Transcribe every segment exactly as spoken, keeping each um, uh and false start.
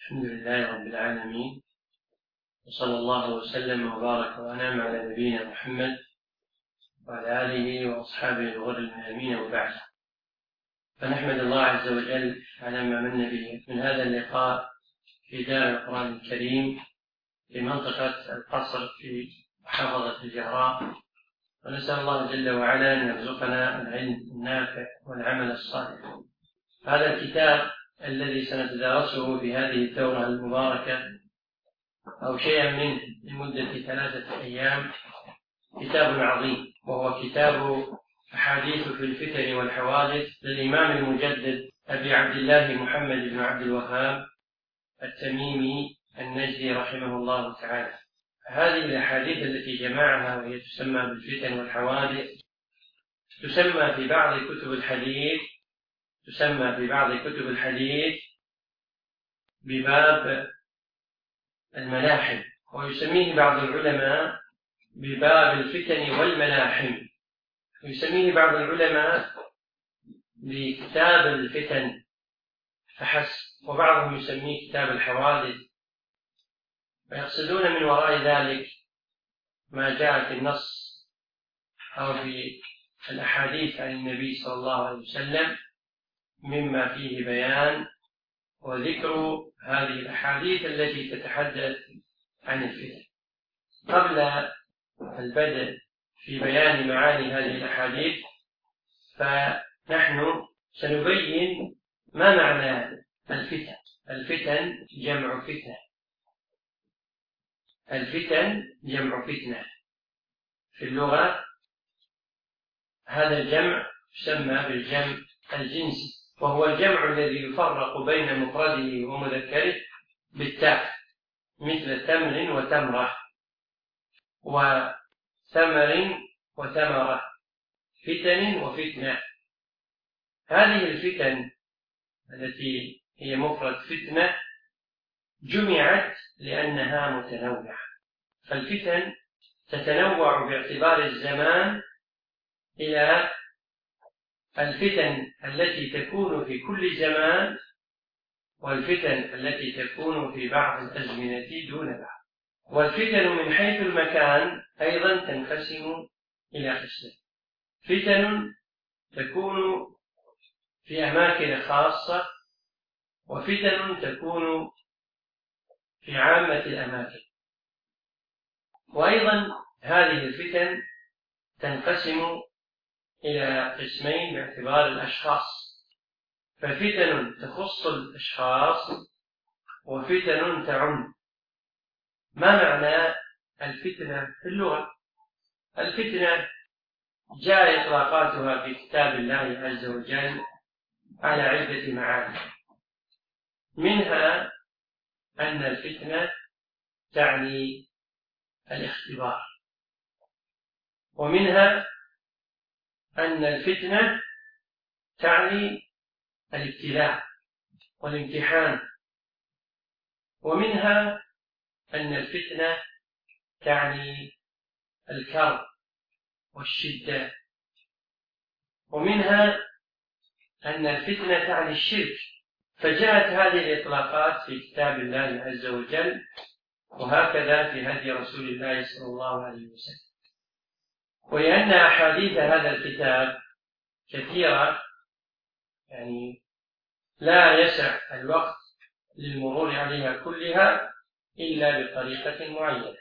الحمد لله رب العالمين، وصلى الله وسلم وبارك وأنعم على نبينا محمد وعلى آله وأصحابه الغر الميامين، وبعد. فنحمد الله عز وجل على ما من به من هذا اللقاء في دار القرآن الكريم في منطقة القصر في محافظة الجهراء، ونسأل الله جل وعلا أن يرزقنا العلم النافع والعمل الصالح. هذا الكتاب الذي سنتدارسه في هذه الدورة المباركة أو شيئا منه لمدة ثلاثة أيام كتاب عظيم، وهو كتاب أحاديث في الفتن والحوادث للإمام المجدد أبي عبد الله محمد بن عبد الوهاب التميمي النجدي رحمه الله تعالى. هذه الأحاديث التي جمعها وهي تسمى بالفتن والحوادث تسمى في بعض كتب الحديث تسمى في بعض كتب الحديث بباب الملاحم، ويسميه بعض العلماء بباب الفتن والملاحم، ويسميه بعض العلماء بكتاب الفتن فحسب، وبعضهم يسميه كتاب الحوادث، ويقصدون من وراء ذلك ما جاء في النص أو في الأحاديث عن النبي صلى الله عليه وسلم مما فيه بيان وذكر هذه الأحاديث التي تتحدث عن الفتن. قبل البدء في بيان معاني هذه الأحاديث فنحن سنبين ما معنى الفتن. الفتن جمع فتنة الفتن جمع فتنة في اللغة. هذا الجمع يسمى بالجمع الجنسي، وهو الجمع الذي يفرق بين مفرده ومذكره بالتاء، مثل تمر وتمرة وثمر وثمرة، فتن وفتنة. هذه الفتن التي هي مفرد فتنة جمعت لأنها متنوعة، فالفتن تتنوع باعتبار الزمان إلى الفتن التي تكون في كل زمان والفتن التي تكون في بعض الأزمنة دون بعض. والفتن من حيث المكان أيضا تنقسم إلى قسمين: فتن تكون في أماكن خاصة، وفتن تكون في عامة الأماكن. وأيضا هذه الفتن تنقسم إلى قسمين باعتبار الأشخاص، ففتن تخص الأشخاص وفتن تعم. ما معنى الفتنة في اللغة؟ الفتنة جاء إطلاقاتها في كتاب الله عز وجل على عدة معاني، منها أن الفتنة تعني الاختبار، ومنها أن الفتنة تعني الابتلاء والامتحان، ومنها أن الفتنة تعني الكرب والشدة، ومنها أن الفتنة تعني الشرك. فجاءت هذه الإطلاقات في كتاب الله عز وجل، وهكذا في هدي رسول الله صلى الله عليه وسلم. ولأن أحاديث هذا الكتاب كثيرة، يعني لا يسع الوقت للمرور عليها كلها إلا بطريقة معينة،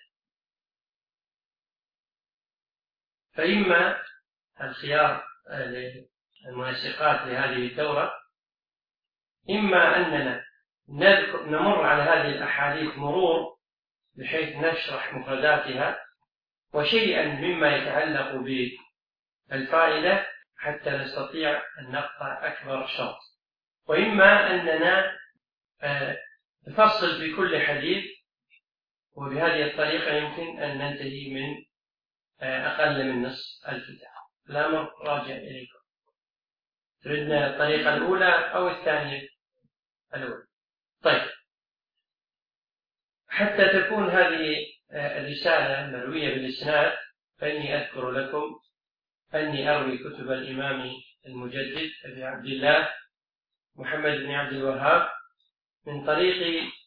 فإما الخيار المنسقات لهذه الدورة، إما أننا نمر على هذه الأحاديث مرور بحيث نشرح مفرداتها وشيئا مما يتعلق بالفائدة حتى نستطيع أن نقطع أكبر شوط، وإما أننا نفصل في كل حديث، وبهذه الطريقة يمكن أن ننتهي من أقل من نصف الكتاب. الأمر راجع إليكم، تردنا الطريقة الأولى أو الثانية؟ الأولى. طيب، حتى تكون هذه الرسالة مروية بالإسناد فإني أذكر لكم أني أروي كتب الإمام المجدد أبي عبد الله محمد بن عبد الوهاب من طريق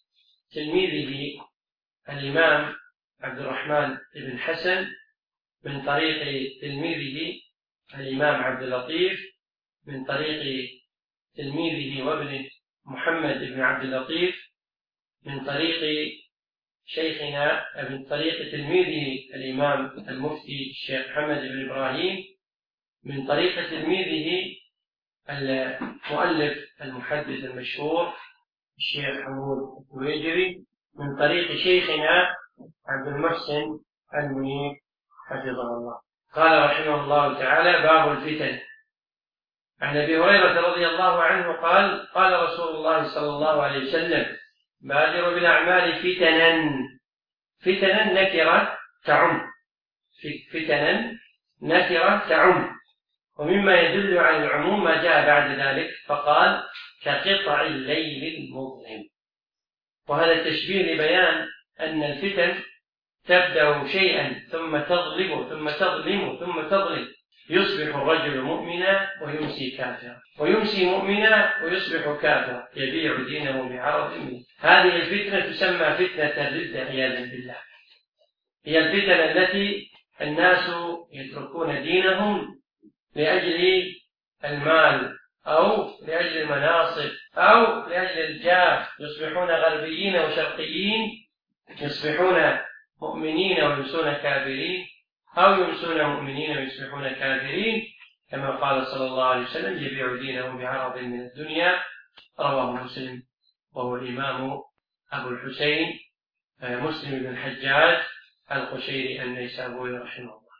تلميذه الإمام عبد الرحمن بن حسن، من طريق تلميذه الإمام عبد اللطيف، من طريق تلميذه وابنه محمد بن عبد اللطيف، من طريق شيخنا من طريق تلميذه الإمام المفتي الشيخ محمد بن إبراهيم، من طريق تلميذه المؤلف المحدث المشهور الشيخ حمود التويجري، من طريق شيخنا عبد المحسن المنيب حفظه الله. قال رحمه الله تعالى: باب الفتن. عن أبي هريرة رضي الله عنه قال: قال رسول الله صلى الله عليه وسلم: بادروا بالأعمال فتنا. فتنا نكرة تعم، فتنا نكرة تعم، ومما يدل على العموم ما جاء بعد ذلك، فقال: كقطع الليل المظلم. وهذا التشبيه لبيان أن الفتن تبدأ شيئا ثم تظلم ثم تظلم ثم تظلم، يصبح الرجل مؤمنا ويمسي كافرا، ويمسي مؤمنا ويصبح كافرا، يبيع دينه بعرض منه. هذه الفتنة تسمى فتنة الردة عياذا بالله. هي الفتنة التي الناس يتركون دينهم لأجل المال أو لأجل المناصب أو لأجل الجاه، يصبحون غربيين وشرقيين، يصبحون مؤمنين ويمسون كافرين، أو يمسون مؤمنين ويصبحون كافرين، كما قال صلى الله عليه وسلم: يبيع دينه بعرض من الدنيا. رواه مسلم، وهو الإمام أبو الحسين مسلم بن الحجاج القشيري النيسابوري رحمه الله.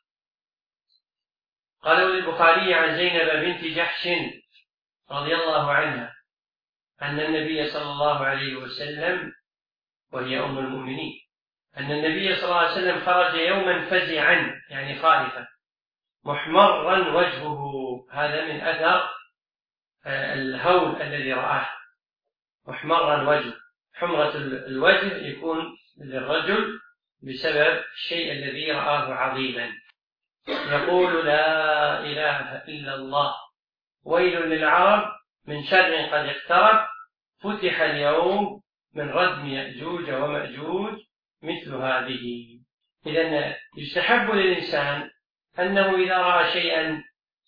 قال البخاري عن زينب بنت جحش رضي الله عنها أن النبي صلى الله عليه وسلم، وهي أم المؤمنين، أن النبي صلى الله عليه وسلم خرج يوما فزعا، يعني خائفا، محمرا وجهه، هذا من أثر الهول الذي رآه، محمرا وجهه. حمرة الوجه يكون للرجل بسبب الشيء الذي رآه عظيما. يقول: لا إله إلا الله، ويل للعرب من شر قد اقترب، فتح اليوم من ردم يأجوج ومأجوج مثل هذه. إذن يستحب للإنسان أنه إذا رأى شيئا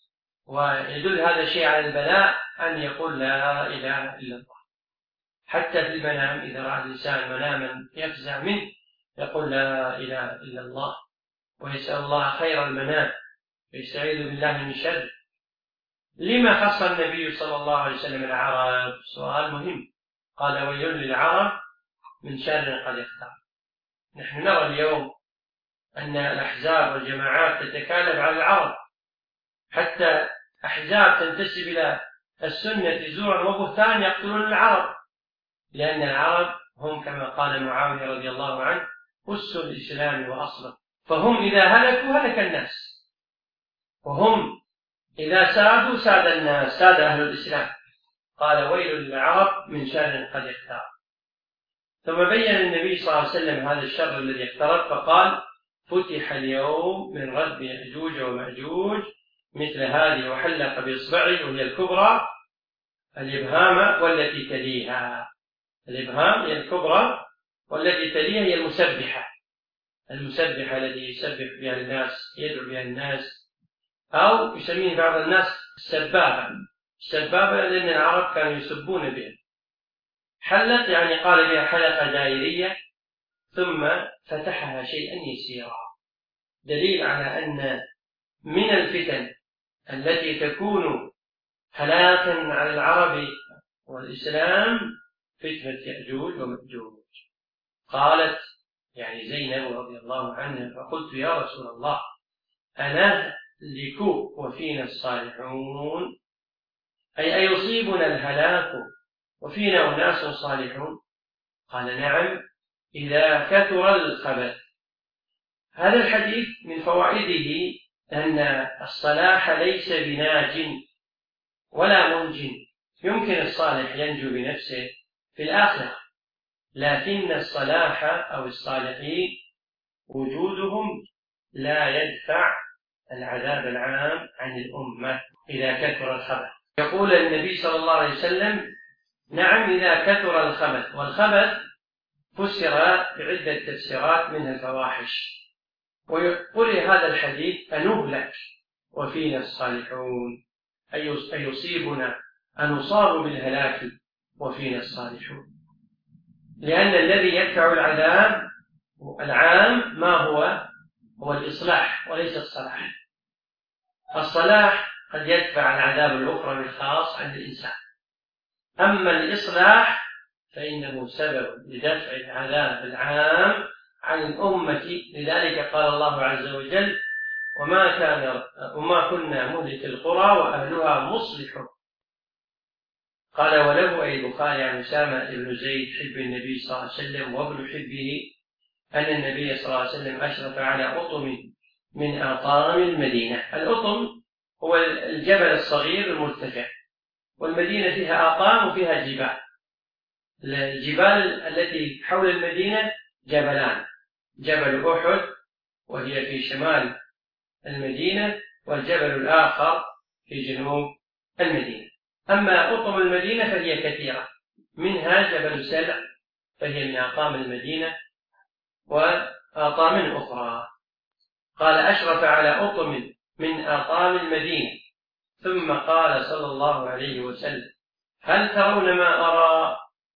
ويدل هذا الشيء على البلاء أن يقول: لا إله إلا الله. حتى في المنام إذا رأى الإنسان مناما يفزع منه يقول: لا إله إلا الله، ويسأل الله خير المنام ويستعيذ بالله من شر. لما خص النبي صلى الله عليه وسلم العرب؟ سؤال مهم. قال: ويل للعرب من شر قد اقترب. نحن نرى اليوم أن الأحزاب والجماعات تتكالب على العرب، حتى أحزاب تنتسب إلى السنة زورا وبهتان يقتلون العرب، لأن العرب هم كما قال معاوية رضي الله عنه: أس الإسلام وأصله، فهم إذا هلكوا هلك الناس، وهم إذا سادوا ساد الناس، ساد أهل الإسلام. قال: ويل للعرب من شر قد اقترب. ثم بين النبي صلى الله عليه وسلم هذا الشر الذي اقترب، فقال: فتح اليوم من ردم يأجوج ومأجوج مثل هذه، وحلق بإصبعه وهي الكبرى الإبهام والتي تليها. الإبهام هي الكبرى والتي تليها هي المسبحة، المسبحة التي يسبح بها الناس، يدعو بها الناس، أو يسميه بعض الناس السبابة. السبابة لأن العرب كانوا يسبون بها. حلق يعني قال بها حلقة دائرية ثم فتحها شيئا يسيرا، دليل على أن من الفتن التي تكون هلاكا على العرب والإسلام فتنة يأجوج ومأجوج. قالت يعني زينب رضي الله عنها: فقلت: يا رسول الله، أنهلك وفينا الصالحون؟ أي أيصيبنا الهلاك وفينا أناس صالحون؟ قال: نعم، إذا كثر الخبث. هذا الحديث من فوائده أن الصلاح ليس بناج ولا منج، يمكن الصالح ينجو بنفسه في الآخرة، لكن الصلاح أو الصالحين وجودهم لا يدفع العذاب العام عن الأمة إذا كثر الخبث. يقول النبي صلى الله عليه وسلم: نعم، إذا كثر الخبث. والخبث فسر بعدة تفسيرات منها الفواحش. ويقول هذا الحديث أنهلك وفينا الصالحون، أي يصيبنا أن نصاب بالهلاك وفينا الصالحون، لأن الذي يدفع العذاب العام ما هو؟ هو الإصلاح وليس الصلاح. الصلاح قد يدفع العذاب الأخرى الخاص عن الإنسان، أما الإصلاح فإنه سبب لدفع العذاب العام عن الأمة. لذلك قال الله عز وجل: وما كان وما كنا مهلك القرى وأهلها مصلحون. قال: وله أي البخاري عن أسامة بن زيد حب النبي صلى الله عليه وسلم وابن حبه أن النبي صلى الله عليه وسلم أشرف على أطم من أطام المدينة. الأطم هو الجبل الصغير المرتفع، والمدينة فيها أطام وفيها جبال. الجبال التي حول المدينة جبلان: جبل أحد وهي في شمال المدينة، والجبل الآخر في جنوب المدينة. أما أطم المدينة فهي كثيرة، منها جبل سلع فهي من أطام المدينة وأطام أخرى. قال: أشرف على أطم من أطام المدينة. ثم قال صلى الله عليه وسلم: هل ترون ما أرى؟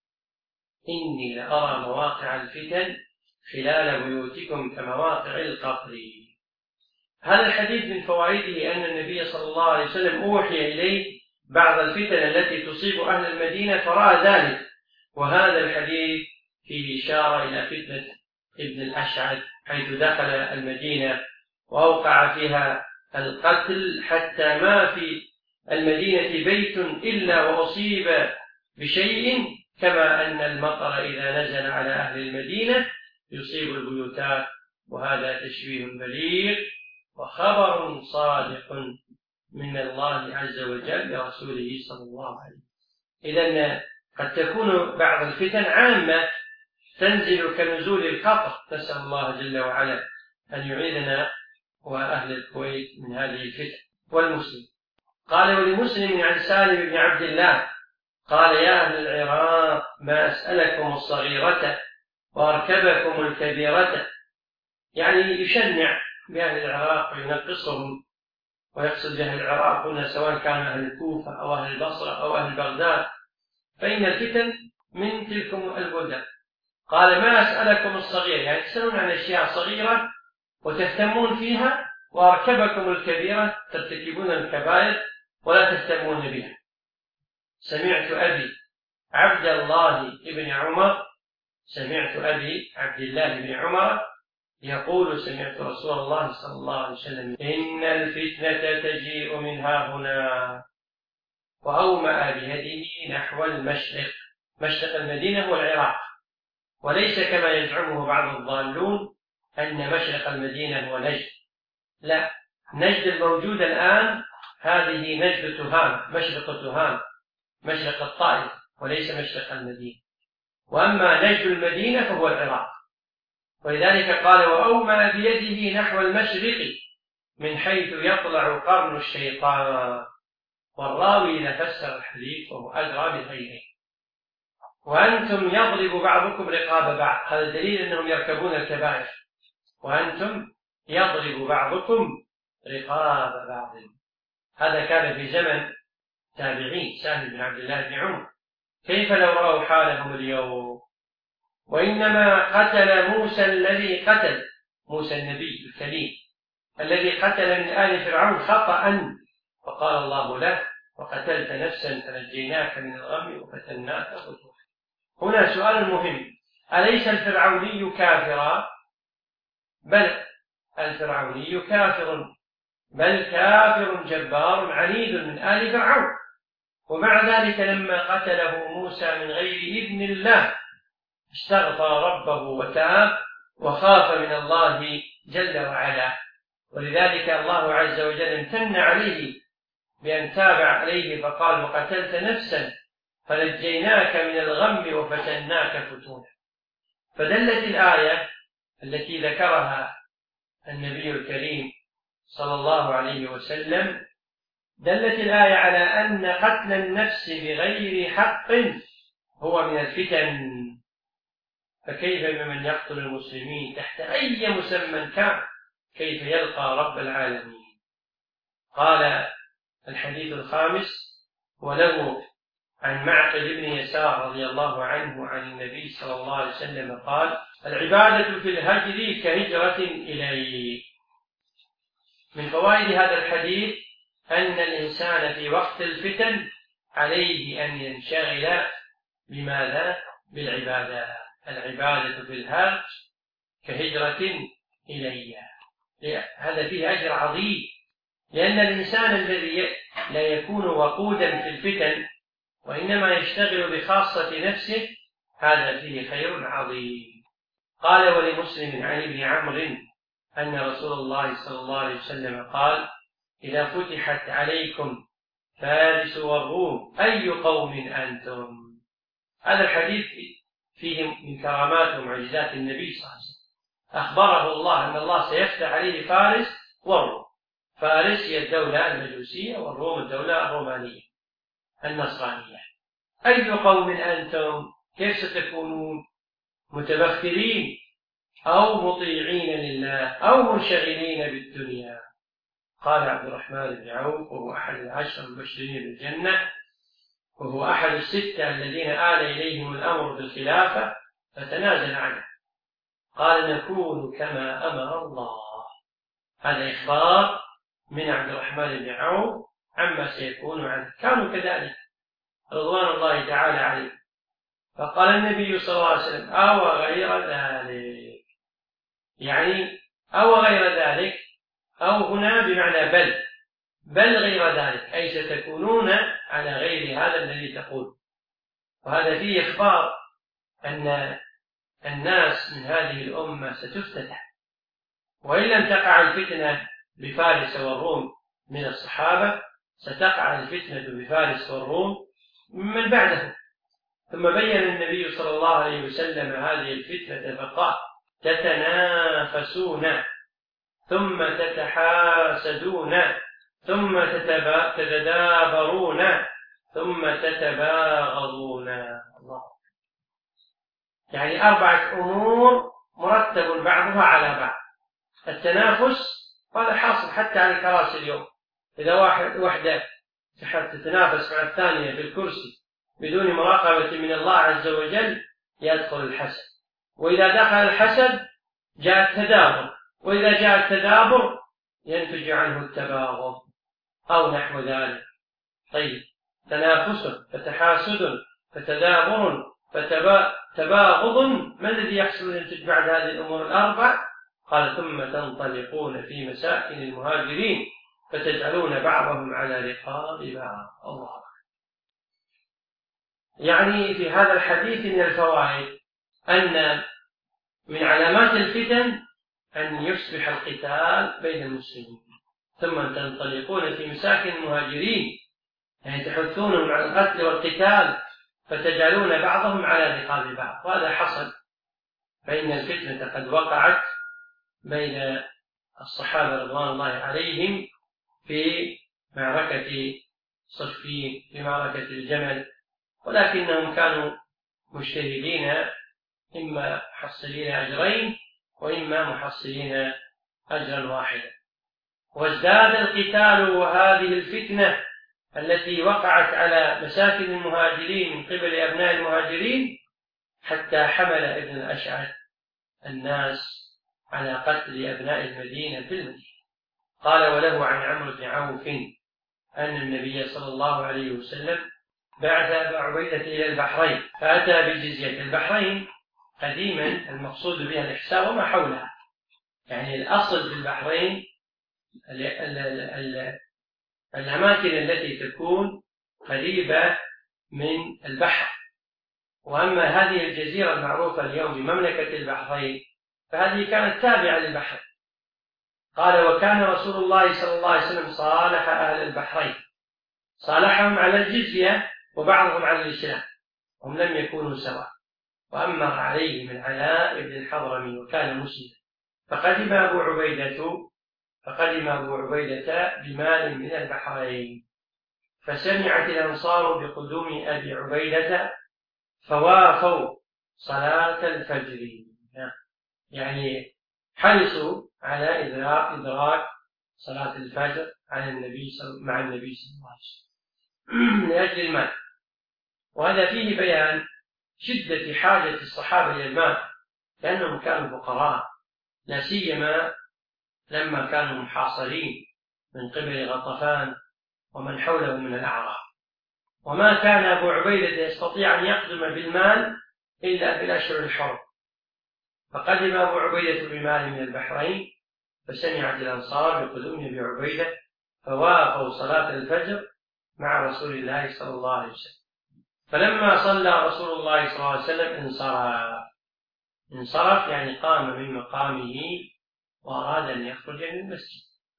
إني لأرى مواقع الفتن خلال بيوتكم كمواقع القطر. هذا الحديث من فوائده أن النبي صلى الله عليه وسلم أوحي إليه بعض الفتن التي تصيب أهل المدينة فرأى ذلك، وهذا الحديث فيه إشارة إلى فتنة ابن الأشعث حيث دخل المدينة وأوقع فيها القتل، حتى ما في المدينة بيت إلا وأصيب بشيء، كما أن المطر إذا نزل على أهل المدينة يصيب البيوتات. وهذا تشبيه بليغ وخبر صادق من الله عز وجل لرسوله صلى الله عليه وسلم. إذن قد تكون بعض الفتن عامة تنزل كنزول القطر، نسأل الله جل وعلا أن يعيذنا وأهل الكويت من هذه الفتن والمسلم. قال: ولمسلم عن سالم بن عبد الله قال: يا أهل العراق ما أسألكم الصغيرة وأركبكم الكبيرة. يعني يشنع بأهل العراق وينقصهم، ويقصد بأهل العراق هنا سواء كان أهل الكوفة أو أهل البصرة أو أهل بغداد، فإن الفتن من تلكم البلدان. قال: ما أسألكم الصغير، يعني تسألون عن أشياء صغيرة وتهتمون فيها، وأركبكم الكبيرة ترتكبون الكبائر ولا تهتمون بها. سمعت أبي عبد الله بن عمر سمعت أبي عبد الله بن عمر يقول: سمعت رسول الله صلى الله عليه وسلم: إن الفتنة تجيء من ها هنا. وأومأ بيده نحو المشرق. مشرق المدينة هو العراق، وليس كما يزعمه بعض الضالون أن مشرق المدينة هو نجد. لا، نجد الموجود الآن هذه نجد تهام، مشرق تهام، مشرق الطائف، وليس مشرق المدينة. وأما نجد المدينة فهو العراق. ولذلك قال: وأومأ بيده نحو المشرق من حيث يطلع قرن الشيطان. والراوي إذا فسر الحديث وهو أدرى بغيره. وأنتم يضرب بعضكم رقاب بعض، هذا دليل أنهم يركبون الكبائر. وأنتم يضرب بعضكم رقاب بعض. هذا كان في زمن تابعين سهل بن عبد الله بن عمر، كيف لو رأوا حالهم اليوم؟ وإنما قتل موسى الذي قتل موسى النبي الكريم الذي قتل من آل فرعون خطأ، فقال الله له: وقتلت نفسا فنجيناك من الغم وفتناك فتوحا. هنا سؤال مهم: أليس الفرعوني كافرا؟ بل الفرعوني كافر، بل كافر جبار عنيد من آل فرعون. ومع ذلك لما قتله موسى من غير إذن الله استغفر ربه وتاب وخاف من الله جل وعلا. ولذلك الله عز وجل امتن عليه بأن تاب عليه فقال: وقتلت نفسا فنجيناك من الغم وفتناك فتونا. فدلت الآية التي ذكرها النبي الكريم صلى الله عليه وسلم، دلت الآية على أن قتل النفس بغير حق هو من الفتن. فكيف بمن يقتل المسلمين تحت أي مسمى كان؟ كيف يلقى رب العالمين؟ قال الحديث الخامس: وله عن معقل بن يسار رضي الله عنه عن النبي صلى الله عليه وسلم قال: العبادة في الهجر كهجرة إليه. من فوائد هذا الحديث أن الإنسان في وقت الفتن عليه أن ينشغل بماذا؟ بالعبادة. العبادة في الهجر كهجرة إليه. هذا فيه أجر عظيم، لأن الإنسان الذي لا يكون وقودا في الفتن وإنما يشتغل بخاصة نفسه هذا فيه خير عظيم. قال: ولمسلم عن ابن عمرو أن رسول الله صلى الله عليه وسلم قال: إذا فتحت عليكم فارس والروم أي قوم أنتم؟ هذا الحديث فيه من كرامات ومعجزات النبي صلى الله عليه وسلم. أخبره الله أن الله سيفتح عليه فارس والروم. فارس هي الدولة المجوسية، والروم الدولة الرومانية النصرانية. أي قوم أنتم؟ كيف ستكونون؟ متبخرين أو مطيعين لله أو منشغلين بالدنيا؟ قال عبد الرحمن بن عوف، وهو أحد العشر المبشرين بالجنة، وهو أحد الستة الذين آل إليهم الأمر بالخلافة فتنازل عنه، قال: نكون كما أمر الله. هذا إخبار من عبد الرحمن بن عوف عما سيكون عنه. كانوا كذلك رضوان الله تعالى عليه. فقال النبي صلى الله عليه وسلم: أو غير ذلك، يعني أو غير ذلك، أو هنا بمعنى بل بل غير ذلك، أي ستكونون على غير هذا الذي تقول. وهذا فيه إخبار أن الناس من هذه الأمة ستفتتح، وإن لم تقع الفتنة بفارس والروم من الصحابة ستقع الفتنة بفارس والروم من بعدهم. ثم بين النبي صلى الله عليه وسلم هذه الفتنة فقال: تتنافسون ثم تتحاسدون ثم تتدابرون ثم تتباغضون. الله. يعني أربعة أمور مرتب بعضها على بعض. التنافس هذا حاصل حتى على الكراسي اليوم. إذا واحد وحدة تتنافس مع الثانية في الكرسي بدون مراقبة من الله عز وجل يدخل الحسد، وإذا دخل الحسد جاء التدابر، وإذا جاء التدابر ينتج عنه التباغض أو نحو ذلك. طيب، تنافس فتحاسد فتدابر فتباغض، ما الذي يحصل ينتج بعد هذه الأمور الأربع؟ قال: ثم تنطلقون في مساكن المهاجرين فتجعلون بعضهم على رقاب بعض. الله. يعني في هذا الحديث من الفوائد أن من علامات الفتن أن يصبح القتال بين المسلمين، ثم تنطلقون في مساكن المهاجرين، يعني تحثونهم على القتل والقتال فتجعلون بعضهم على رقاب بعض. وهذا حصل، فإن الفتنة قد وقعت بين الصحابة رضوان الله عليهم في معركة صفين، في معركة الجمل، ولكنهم كانوا مجتهدين، إما محصلين أجرين وإما محصلين أجرا واحدا. وازداد القتال وهذه الفتنة التي وقعت على مساكن المهاجرين من قبل أبناء المهاجرين حتى حمل ابن الأشعث الناس على قتل أبناء المدينة في المدينة. قال: وله عن عمرو بن عوف أن النبي صلى الله عليه وسلم بعث أبا عبيدة إلى البحرين فأتى بجزية. البحرين قديما المقصود بها الإحساء وما حولها، يعني الأصل في البحرين الأماكن التي تكون قريبة من البحر. وأما هذه الجزيرة المعروفة اليوم بمملكة البحرين فهذه كانت تابعة للبحر. قال: وكان رسول الله صلى الله عليه وسلم صالح أهل البحرين، صالحهم على الجزية وبعضهم على الإسلام، هم لم يكونوا سواء، وأمر عليهم العلاء بن الحضرمي وكان مسلما. فقدم أبو عبيدة فقدم أبو عبيدة بمال من البحرين، فسمعت الأنصار بقدوم أبي عبيدة فوافوا صلاة الفجر، يعني حرصوا على إدراك إدراك صلاة الفجر عن النبي مع النبي صلى الله عليه وسلم لأجل المال. وهذا فيه بيان شدة حاجة الصحابة إلى المال، لأنهم كانوا فقراء، لا سيما لما كانوا محاصرين من قبل غطفان ومن حوله من الأعراب. وما كان أبو عبيدة يستطيع أن يقدم بالمال إلا في الأشهر الحرم، فقدم أبو عبيدة بمال من البحرين، فسمعت الأنصار بقدوم أبي عبيدة فوافوا صلاة الفجر مع رسول الله صلى الله عليه وسلم. فلما صلى رسول الله صلى الله عليه وسلم انصرف انصرف يعني قام من مقامه وأراد أن يخرج من المسجد،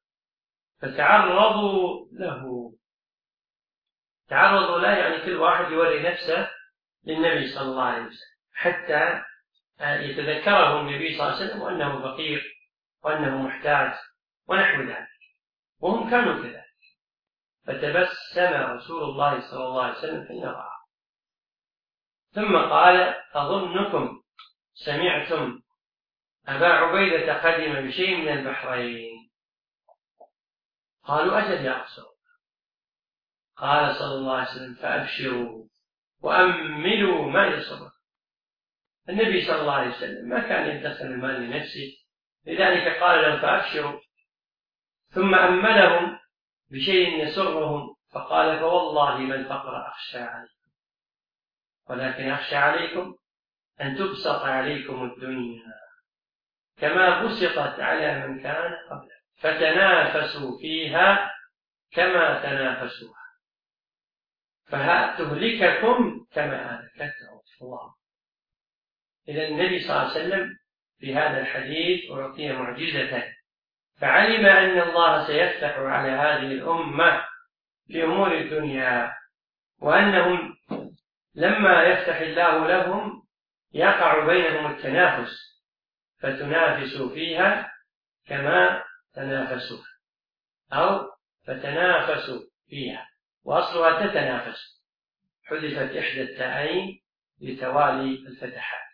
فتعرضوا له تعرضوا له يعني كل واحد يوري نفسه للنبي صلى الله عليه وسلم حتى يتذكره النبي صلى الله عليه وسلم وأنه فقير وأنه محتاج ونحو ذلك، وهم كانوا كذلك. فتبسم رسول الله صلى الله عليه وسلم حين رآه، ثم قال: أظنكم سمعتم أبا عبيدة قدم بشيء من البحرين. قالوا: أجل يا رسول الله. قال صلى الله عليه وسلم: فأبشروا وأملوا ما يصبر. النبي صلى الله عليه وسلم ما كان يدخل المال لنفسه، لذلك قال لهم: فأبشروا، ثم أملهم بشيء يسرهم، فقال: فوالله ما الفقر أخشى عليكم، ولكن أخشى عليكم أن تبسط عليكم الدنيا كما بسطت على من كان قبل، فتنافسوا فيها كما تنافسوها، فتهلككم كما أهلكتهم. الله. إذا النبي صلى الله عليه وسلم في هذا الحديث أعطي معجزة، فعلم أن الله سيفتح على هذه الأمة في أمور الدنيا، وأنهم لما يفتح الله لهم يقع بينهم التنافس، فتنافسوا فيها كما تنافسوا، أو فتنافسوا فيها، وأصلها تتنافس، حذفت إحدى التاءين لتوالي الفتحات،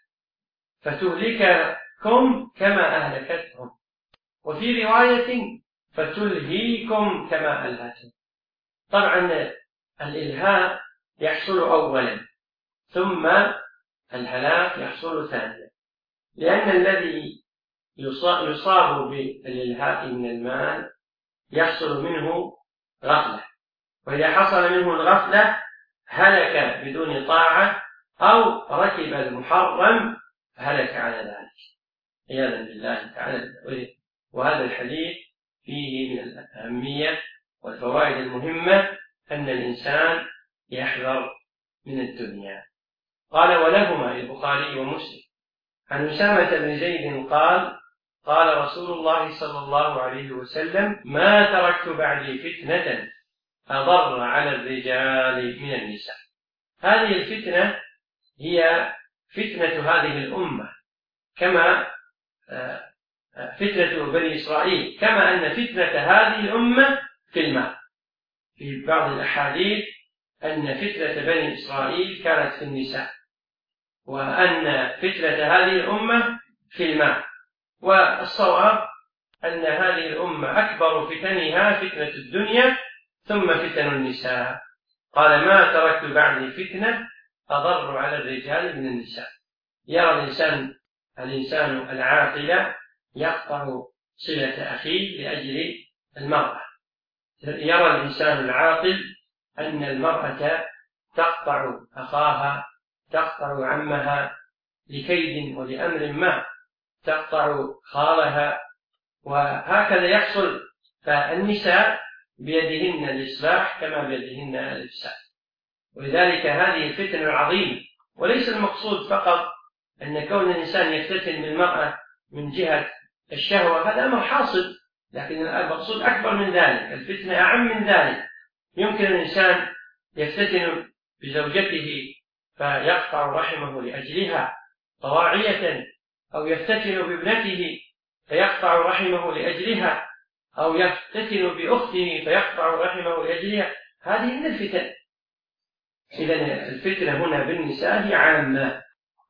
فتهلككم كما أهلكتهم، وفي رواية فتلهيكم كما ألهتهم. طبعا الإلهاء يحصل أولا، ثم الهلاك يحصل ثانيا، لأن الذي يصاب بالإلهاء من المال يحصل منه غفلة، وإذا حصل منه الغفلة هلك بدون طاعة أو ركب المحرم هلك على ذلك عياذا بالله تعالى. وهذا الحديث فيه من الأهمية والفوائد المهمة أن الإنسان يحذر من الدنيا. قال: ولهما البخاري ومسلم عن أسامة بن زيد قال: قال رسول الله صلى الله عليه وسلم: ما تركت بعدي فتنة أضر على الرجال من النساء. هذه الفتنة هي فتنة هذه الأمة، كما فتنة بني إسرائيل، كما أن فتنة هذه الأمة في الماء. في بعض الأحاديث أن فتنة بني إسرائيل كانت في النساء، وأن فتنة هذه الأمة في الماء، والصواب أن هذه الأمة أكبر فتنها فتنة الدنيا ثم فتن النساء. قال: ما تركت بعدي فتنة أضر على الرجال من النساء. يرى الإنسان الإنسان العاقل يقطع صلة أخيه لأجل المرأة، يرى الإنسان العاقل أن المرأة تقطع أخاها، تقطع عمها لكيد ولأمر ما، تقطع خالها، وهكذا يحصل. فالنساء بيدهن الإصلاح كما بيدهن الإفساد، ولذلك هذه الفتنة العظيمة. وليس المقصود فقط أن كون الإنسان يفتتن بالمرأة من جهة الشهوة، هذا أمر حاصل، لكن المقصود أكبر من ذلك، الفتنة أعم من ذلك. يمكن الإنسان يفتتن بزوجته فيقطع رحمه لأجلها طواعية، أو يفتتن بابنته فيقطع رحمه لأجلها، أو يفتتن بأخته فيقطع رحمه لأجلها. هذه من الفتن. إذن الفتنة هنا بالنساء عامة،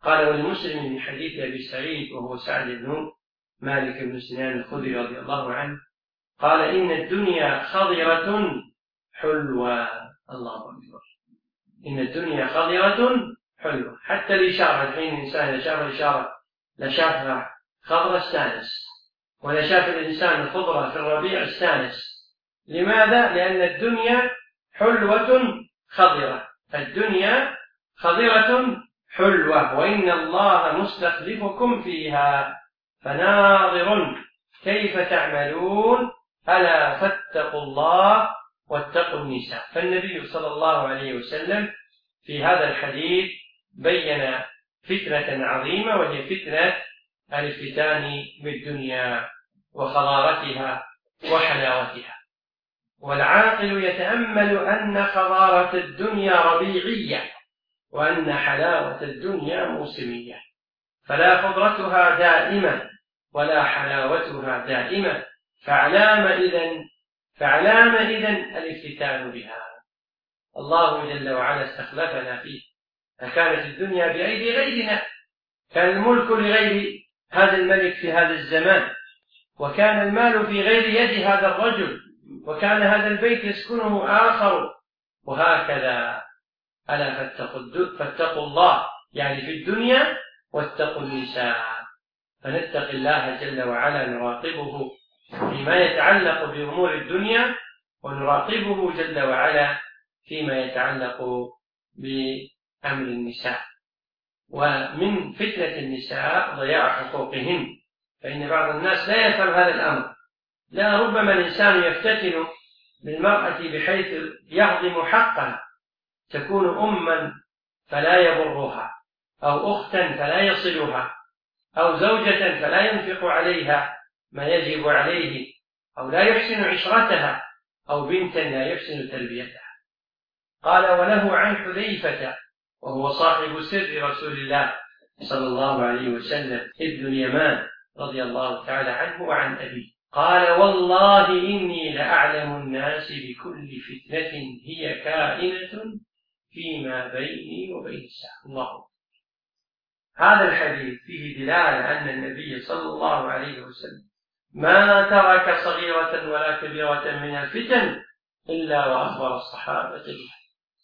قال ولمسلم من حديث أبي سعيد وهو سعد بن مالك بن سنان الخدري رضي الله عنه قال إن الدنيا خضرة حلوة. الله أكبر. إن الدنيا خضرة حلوة. حتى الإشارة الحين الإنسان إذا شاف الإشارة لشافها خضرة استانس، ولا شاف الإنسان الخضرة في الربيع استانس. لماذا؟ لأن الدنيا حلوة خضرة. الدنيا خضرة حلوة وإن الله مستخلفكم فيها فناظر كيف تعملون ألا فاتقوا الله واتقوا النساء. فالنبي صلى الله عليه وسلم في هذا الحديث بين فتنة عظيمة وهي فتنة الافتتان بالدنيا وخضارتها وحلاوتها. والعاقل يتأمل أن خضارة الدنيا ربيعية وأن حلاوة الدنيا موسمية، فلا خضرتها دائمة ولا حلاوتها دائمة، فعلام إذن فعلام إذن الافتتان بها. الله جل وعلا استخلفنا فيه، فكانت الدنيا بأيدي غيرنا، كان الملك لغير هذا الملك في هذا الزمان، وكان المال في غير يد هذا الرجل، وكان هذا البيت يسكنه آخر، وهكذا. ألا فاتقوا, فاتقوا الله يعني في الدنيا واتقوا النساء. فنتق الله جل وعلا نراقبه فيما يتعلق بأمور الدنيا، ونراقبه جل وعلا فيما يتعلق بأمر النساء. ومن فتنة النساء ضياع حقوقهن، فإن بعض الناس لا يفهم هذا الأمر. لا ربما الإنسان يفتتن بالمرأة بحيث يهضم حقها، تكون أما فلا يبرها، أو أختا فلا يصلها، أو زوجة فلا ينفق عليها ما يجب عليه، أو لا يحسن عشرتها، أو بنتا لا يحسن تربيتها. قال وله عن حذيفة وهو صاحب سر رسول الله صلى الله عليه وسلم ابن اليمان رضي الله تعالى عنه وعن أبيه قال والله إني لأعلم الناس بكل فتنة هي كائنة فيما بيني وبين الساعة. الله. هذا الحديث فيه دلالة أن النبي صلى الله عليه وسلم ما ترك صغيرة ولا كبيرة من الفتن إلا وأخبر الصحابة بها.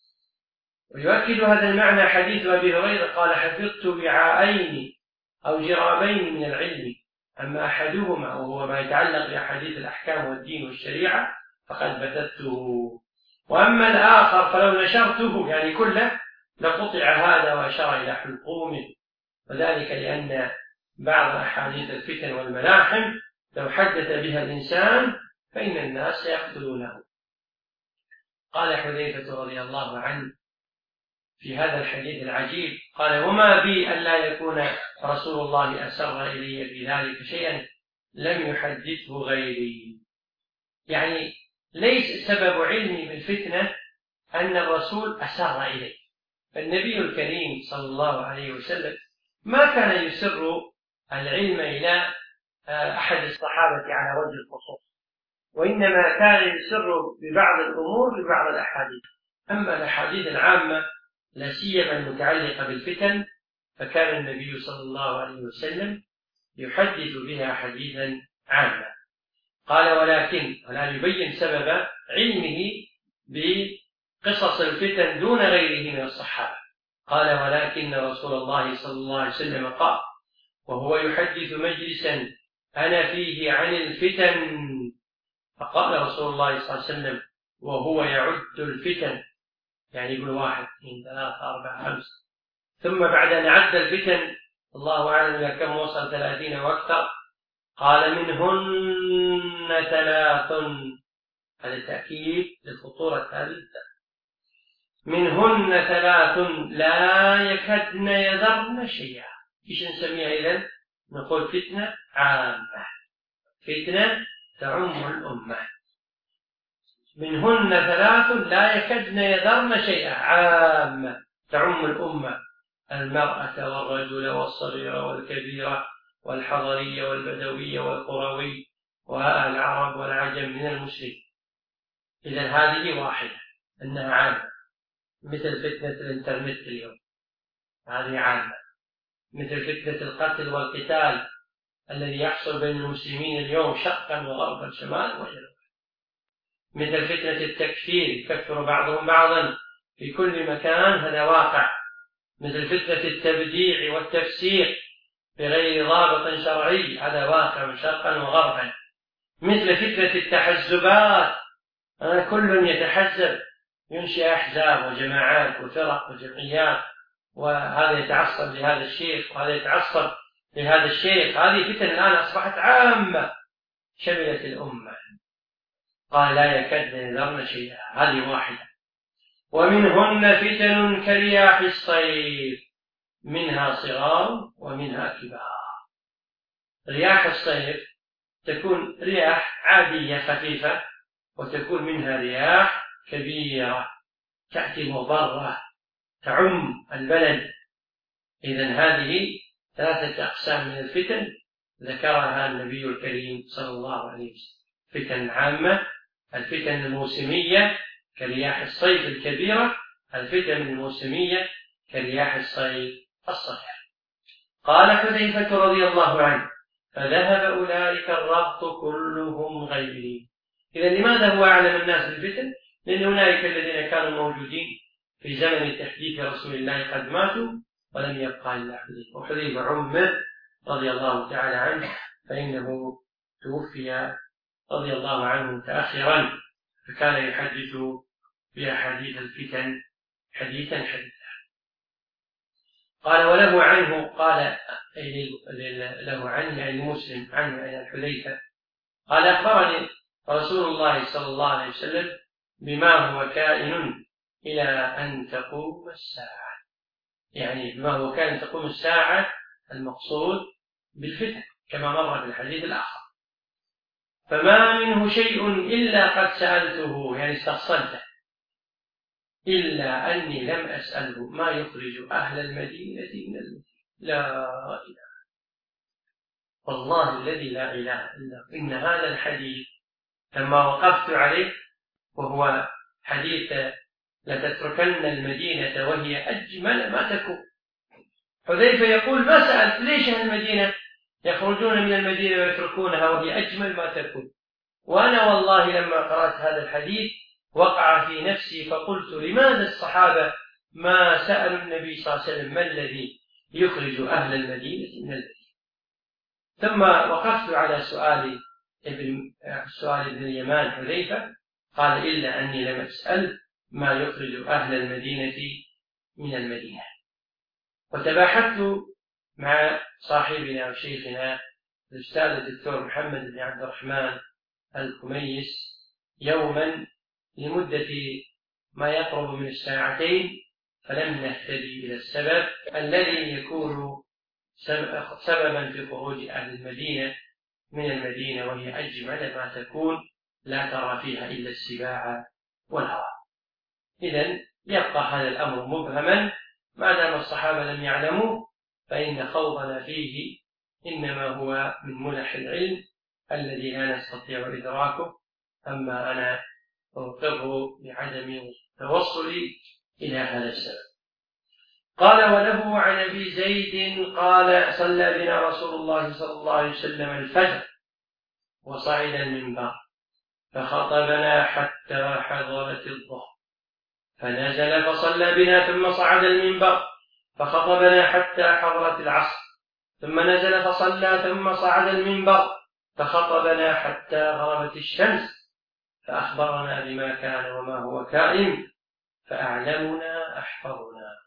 ويؤكد هذا المعنى حديث أبي هريرة قال حفظت وعاءين أو جرابين من العلم، أما أحدهما وهو ما يتعلق بأحاديث الأحكام والدين والشريعة فقد بثته، وأما الآخر فلو نشرته يعني كله لقطع هذا وأشار إلى حلقومه، وذلك لأن بعض أحاديث الفتن والملاحم لو حدث بها الإنسان فإن الناس سيقتلونه. قال حذيفة رضي الله عنه في هذا الحديث العجيب قال وما بي ألا يكون رسول الله أسر إلي بذلك شيئا لم يحدثه غيري. يعني ليس سبب علمي بالفتنة أن الرسول أسر إليه، فالنبي الكريم صلى الله عليه وسلم ما كان يسر العلم إلى أحد الصحابة على وجه الخصوص، وإنما كان يسر ببعض الأمور ببعض الأحاديث. أما الأحاديث العامة لا سيما المتعلقة بالفتن فكان النبي صلى الله عليه وسلم يحدث بها حديثا عاما. قال ولكن ولا يبين سبب علمه بقصص الفتن دون غيره من الصحابة. قال ولكن رسول الله صلى الله عليه وسلم قال وهو يحدث مجلسا أنا فيه عن الفتن، فقال رسول الله صلى الله عليه وسلم وهو يعد الفتن، يعني يقول واحد اثنين ثلاثة أربعة خمسة، ثم بعد أن عد الفتن الله أعلم إلى كم وصل ثلاثين واكثر قال منهن ثلاث، هذا تأكيد للخطورة هذه، منهن ثلاث لا يكدن يذرن شيئا. ايش نسميها إذن؟ نقول فتنة عامة، فتنة تعم الأمة. منهن ثلاث لا يكدن يذرن شيئا، عامة تعم الأمة، المرأة والرجل والصغير والكبيرة والحضرية والبدوية والقروي والعرب والعجم من المسلم. إذن هذه واحدة أنها عامة، مثل فتنة الإنترنت اليوم هذه عامة. مثل فتنة القتل والقتال الذي يحصل بين المسلمين اليوم شرقا وغربا شمالا وجنوبا، مثل فتنة التكفير يكفر بعضهم بعضا في كل مكان، هذا واقع، مثل فتنة التبديع والتفسير بغير ضابط شرعي، هذا واقع شرقا وغربا، مثل فتنة التحزبات، أنا كل يتحزب ينشئ أحزاب وجماعات وفرق وجمعيات، وهذا يتعصب لهذا الشيخ وهذا يتعصب لهذا الشيخ، هذه فتن الآن أصبحت عامة شملت الأمة. قال لا يكاد يذرن شيئا، هذه واحدة. ومنهن فتن كرياح الصيف منها صغار ومنها كبار. رياح الصيف تكون رياح عادية خفيفة، وتكون منها رياح كبيرة تأتي مضرة تعم البلد. إذن هذه ثلاثة أقسام من الفتن ذكرها النبي الكريم صلى الله عليه وسلم: فتن عامة، الفتن الموسمية كرياح الصيف الكبيرة، الفتن الموسمية كرياح الصيف الصغيرة. قال حذيفة رضي الله عنه: فذهب أولئك الرهط كلهم غيري. إذا لماذا هو أعلم الناس بالفتن؟ لأن أولئك الذين كانوا موجودين في زمن تحديث رسول الله قد ماتوا ولم يبقى إلا حذيفة، وحذيفة عمر رضي الله تعالى عنه، فإنه توفي رضي الله عنه متأخرا، فكان يحدث بأحاديث الفتن حديثا حديثا. قال وله عنه، قال له عنه يعني مسلم عنه إلى الحذيفة، قال أخبرني رسول الله صلى الله عليه وسلم بما هو كائن إلى أن تقوم الساعة، يعني بما هو كائن تقوم الساعة المقصود بالفتن كما مر في الحديث الآخر. فما منه شيء إلا قد سألته، يعني استفصلته، إلا أني لم أسأله ما يخرج أهل المدينة من المدينة. لا إله والله الذي لا إله إلا إن هذا الحديث لما وقفت عليه، وهو حديث لتتركن المدينة وهي أجمل ما تكون. حذيفة يقول ما سألت ليش أهل المدينة يخرجون من المدينة ويتركونها وهي أجمل ما تكون، وأنا والله لما قرأت هذا الحديث وقع في نفسي فقلت لماذا الصحابة ما سألوا النبي صلى الله عليه وسلم ما الذي يخرج أهل المدينة من المدينة. ثم وقفت على سؤال ابن سؤال ابن اليمان حذيفة، قال إلا أني لم أسأل ما يخرج أهل المدينة من المدينة. وتباحثت مع صاحبنا وشيخنا الأستاذ الدكتور محمد بن عبد الرحمن الخميس يوما لمدة ما يقرب من الساعتين، فلم نهتدي إلى السبب الذي يكون سببا في خروج أهل المدينة من المدينة وهي أجمل ما تكون، لا ترى فيها إلا السباع والهواء. إذن يبقى هذا الأمر مبهما ما دام الصحابة لم يعلموا، فإن خوضنا فيه إنما هو من ملح العلم الذي لا نستطيع إدراكه، أما أنا أقر بعدم توصلي إلى هذا السبب. قال وله عن أبي زيد قال صلى بنا رسول الله صلى الله عليه وسلم الفجر وصعد المنبر فخطبنا حتى حضرت الظهر، فنزل فصلى بنا ثم صعد المنبر فخطبنا حتى حضرت العصر، ثم نزل فصلى ثم صعد المنبر فخطبنا حتى غربت الشمس، فأخبرنا بما كان وما هو كائن، فأعلمنا أحفظنا.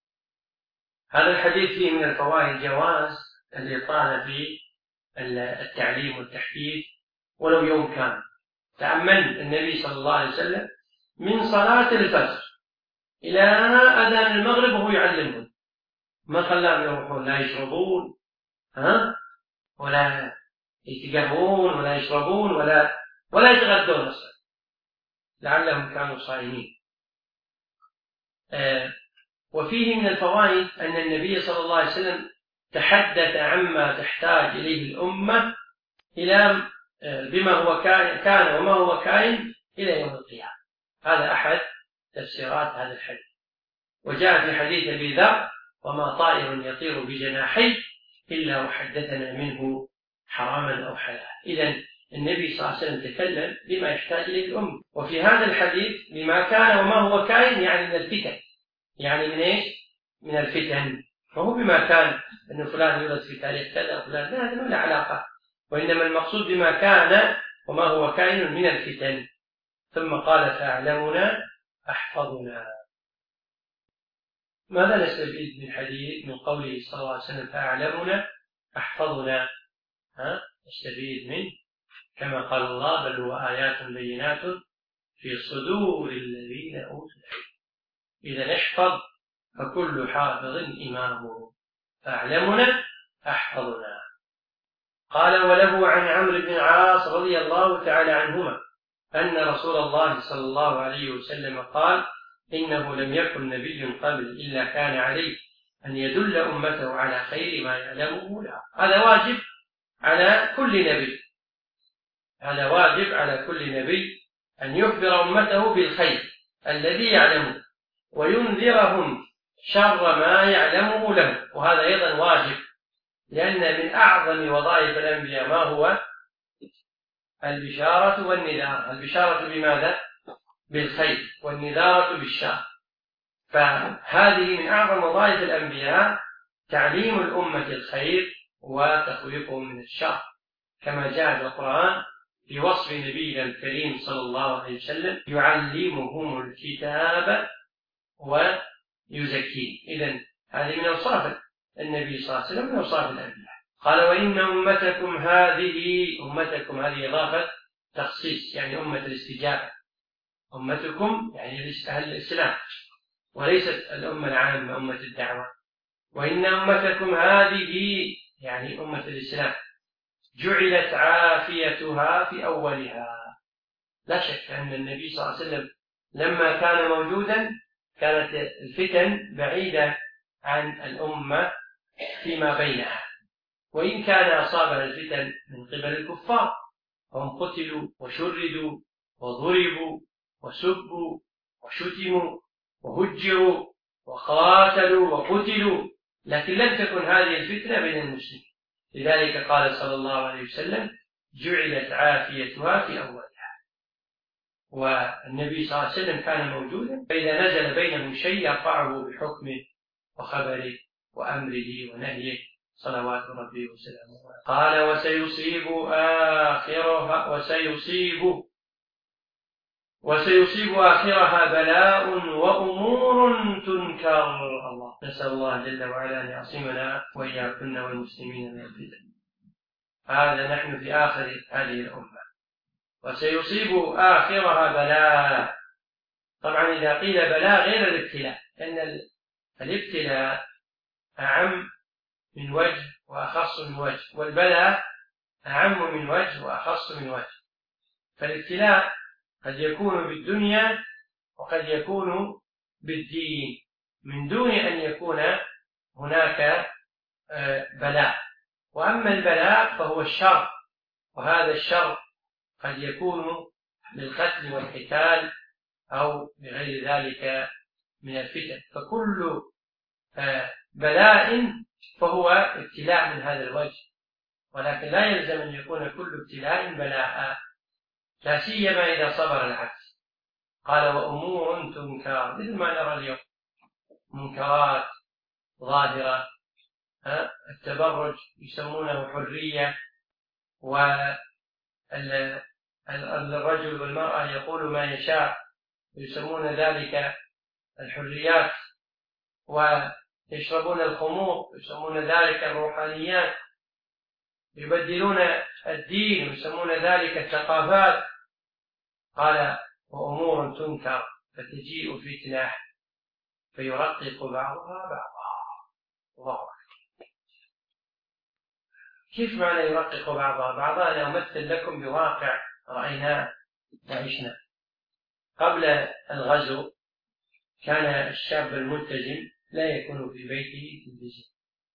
هذا الحديث فيه من الفوائد جواز الإطالة في التعليم والتحديث ولو يوم كامل. تأمل النبي صلى الله عليه وسلم من صلاة الفجر إلى أذان المغرب وهو يعلمهم، ما خلاهم يروحون لا يشربون ها ولا يتقهون ولا يشربون ولا ولا يتغدون أصلا، لعلهم كانوا صائمين. آه وفيه من الفوائد أن النبي صلى الله عليه وسلم تحدث عما تحتاج إليه الأمة إلى بما هو كان وما هو كائن إلى يوم القيامة. هذا أحد تفسيرات هذا الحديث. وجاء في حديث أبي ذر وما طائر يطير بجناحيه إلا وحدثنا منه حراما أو حلالا. إذن النبي صلى الله عليه وسلم تكلم بما يحتاج إليه الأمة. وفي هذا الحديث بما كان وما هو كائن يعني من الفتن. يعني من إيش؟ من الفتن. فهو بما كان أن فلان يولد في تاريخ كذا وفلان لا، هذا لا علاقة، وإنما المقصود بما كان وما هو كائن من الفتن. ثم قال فأعلمنا أحفظنا. ماذا نستفيد من حديث من قوله صلى الله عليه وسلم فأعلمنا أحفظنا؟ ها؟ نستفيد منه كما قال الله بل هو آيات بينات في صدور الذين أوتوا العلم. إذا احفظ فكل حافظ إمامه. فأعلمنا أحفظنا. قال وله عن عمرو بن العاص رضي الله تعالى عنهما أن رسول الله صلى الله عليه وسلم قال إنه لم يكن نبي قبل إلا كان عليه أن يدل أمته على خير ما يعلمه له. هذا واجب على كل نبي، هذا واجب على كل نبي أن يخبر أمته بالخير الذي يعلمه وينذرهم شر ما يعلمه له. وهذا أيضا واجب، لأن من أعظم وظائف الأنبياء ما هو؟ البشارة والنذار. البشارة بماذا؟ بالخير، والنذارة بالشر. فهذه من أعظم وظائف الأنبياء تعليم الأمة الخير وتخويفهم من الشر، كما جاء في القرآن في وصف نبينا الكريم صلى الله عليه وسلم يعلمهم الكتاب ويزكيهم. إذن هذه من أوصاف النبي صلى الله عليه وسلم، من أوصاف الأنبياء. قال وإن أمتكم هذه، أمتكم هذه إضافة تخصيص، يعني أمة الاستجابة. أمتكم يعني أهل الإسلام، وليست الأمة العامة أمة الدعوة. وإن أمتكم هذه يعني أمة الإسلام جعلت عافيتها في أولها. لا شك أن النبي صلى الله عليه وسلم لما كان موجودا كانت الفتن بعيدة عن الأمة فيما بينها، وإن كان أصابها الفتن من قبل الكفار فهم قتلوا وشردوا وضربوا وسبوا وشتموا وهجروا وقاتلوا وقتلوا، لكن لم تكن هذه الفتنة بين المسلمين. لذلك قال صلى الله عليه وسلم جعلت عافيتها في أولها. والنبي صلى الله عليه وسلم كان موجودا، فإذا نزل بينهم شيء يرفعه بحكمه وخبره وأمره ونهيه صلوات ربي وسلامه. قال وسيصيب آخرها وسيصيب وسيصيب آخرها بلاء وأمور تنكر. الله، نسأل الله جل وعلا أن يعصمنا وإياكن والمسلمين من الفتن. هذا نحن في آخر هذه الأمة. وسيصيب آخرها بلاء. طبعا إذا قيل بلاء غير الابتلاء، لأن الابتلاء أعم من وجه وأخص من وجه، والبلاء أعم من وجه وأخص من وجه. فالابتلاء قد يكون بالدنيا وقد يكون بالدين من دون أن يكون هناك بلاء. وأما البلاء فهو الشر، وهذا الشر قد يكون بالقتل والقتال أو بغير ذلك من الفتن. فكل بلاء فهو ابتلاء من هذا الوجه، ولكن لا يلزم أن يكون كل ابتلاء بلاء، لا سيما إذا صبر العبد. قال وأمور تنكر، مثل ما نرى اليوم منكرات ظاهرة، التبرج يسمونه حرية، والرجل والمرأة يقول ما يشاء يسمون ذلك الحريات، ويشربون الخمور يسمون ذلك الروحانيات، يبدلون الدين ويسمون ذلك الثقافات. قال وأمور تنكر فتجيء فتنة فيرقق بعضها بعضا. الله أكبر. كيف معنى يرقق بعضها بعضا؟ أنا أمثل لكم بواقع رأيناه وعشنا. قبل الغزو كان الشاب الملتزم لا يكون في بيته تلفزيون،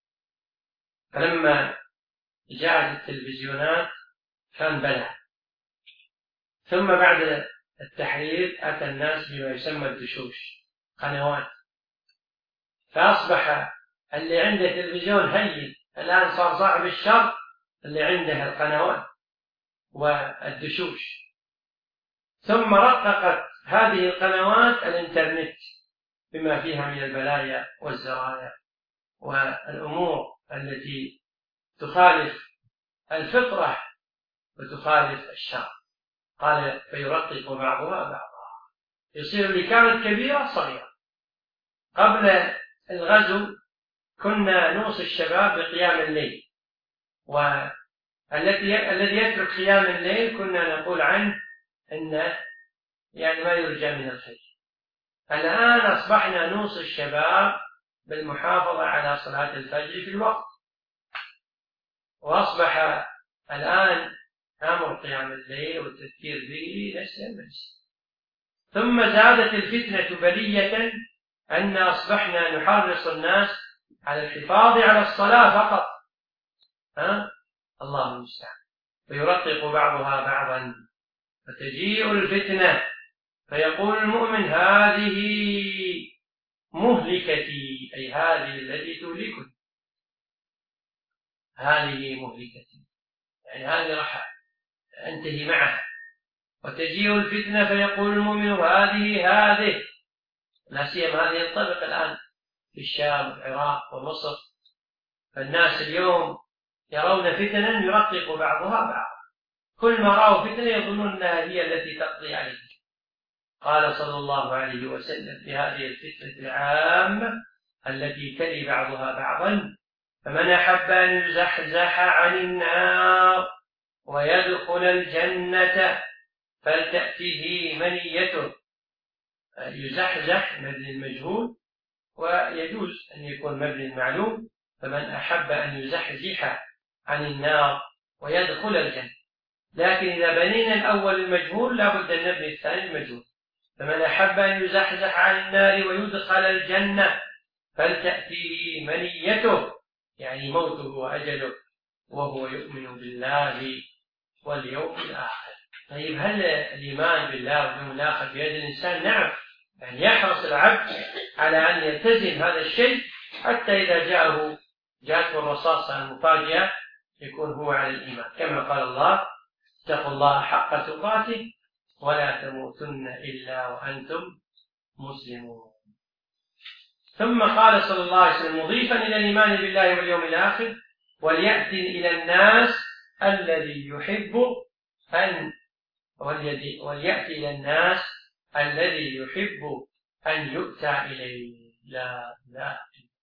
فلما جاءت التلفزيونات كان بلاء. ثم بعد التحرير أتى الناس بما يسمى الدشوش، قنوات، فأصبح اللي عنده تلفزيون هين الآن صار صاحب الشر اللي عنده القنوات والدشوش. ثم رققت هذه القنوات الإنترنت بما فيها من البلايا والزرايا والأمور التي تخالف الفطرة وتخالف الشرع. قال فيرقق بعضها بعضها، يصير اللي كانت كبيرة صغيرة. قبل الغزو كنا نوصي الشباب بقيام الليل، والذي الذي يترك قيام الليل كنا نقول عنه إنه يعني ما يرجى من الخير. الآن أصبحنا نوصي الشباب بالمحافظة على صلاة الفجر في الوقت، وأصبح الآن أمر قيام الليل والتذكير به ليس بس. ثم زادت الفتنة بلية أن أصبحنا نحرص الناس على الحفاظ على الصلاة فقط. ها؟ الله المستعان. فيرقق بعضها بعضا فتجيء الفتنة فيقول المؤمن هذه مهلكتي، أي هذه التي تهلكني، هذه مهلكتي، يعني هذه راح أنتهي معها. وتجيء الفتنة فيقول المؤمن هذه هذه، لا سيما هذه ينطبق الآن في الشام والعراق ومصر. فالناس اليوم يرون فتنا يرقق بعضها بعض، كل ما رأوا فتنة يظنون أنها هي التي تقضي عليه. قال صلى الله عليه وسلم في هذه الفتنة العامة التي تلي بعضها بعضا: فمن أحب أن يزحزح عن النار ويدخل الجنة فلتأته منيته. يزحزح مبني المجهول، ويجوز أن يكون مبني المعلوم. فمن أحب أن يزحزح عن النار ويدخل الجنة، لكن إذا بنينا الأول المجهول لابد أن نبني الثاني المجهول. فمن أحب أن يزحزح عن النار ويدخل الجنة فلتأته منيته، يعني موته وأجله، وهو يؤمن بالله واليوم الآخر. طيب هل الإيمان بالله واليوم الآخر بيد الإنسان؟ نعم، يعني يحرص العبد على أن يلتزم هذا الشيء حتى إذا جاءه جاءته الرصاصة المفاجئة يكون هو على الإيمان، كما قال الله: اتقوا الله حق تقاته ولا تموتن إلا وأنتم مسلمون. ثم قال صلى الله عليه وسلم مضيفا إلى الإيمان بالله واليوم الآخر: وليأتي إلى الناس الذي يحب أن وليأتي إلى الناس الذي يحب أن يؤتى إليه. لا لا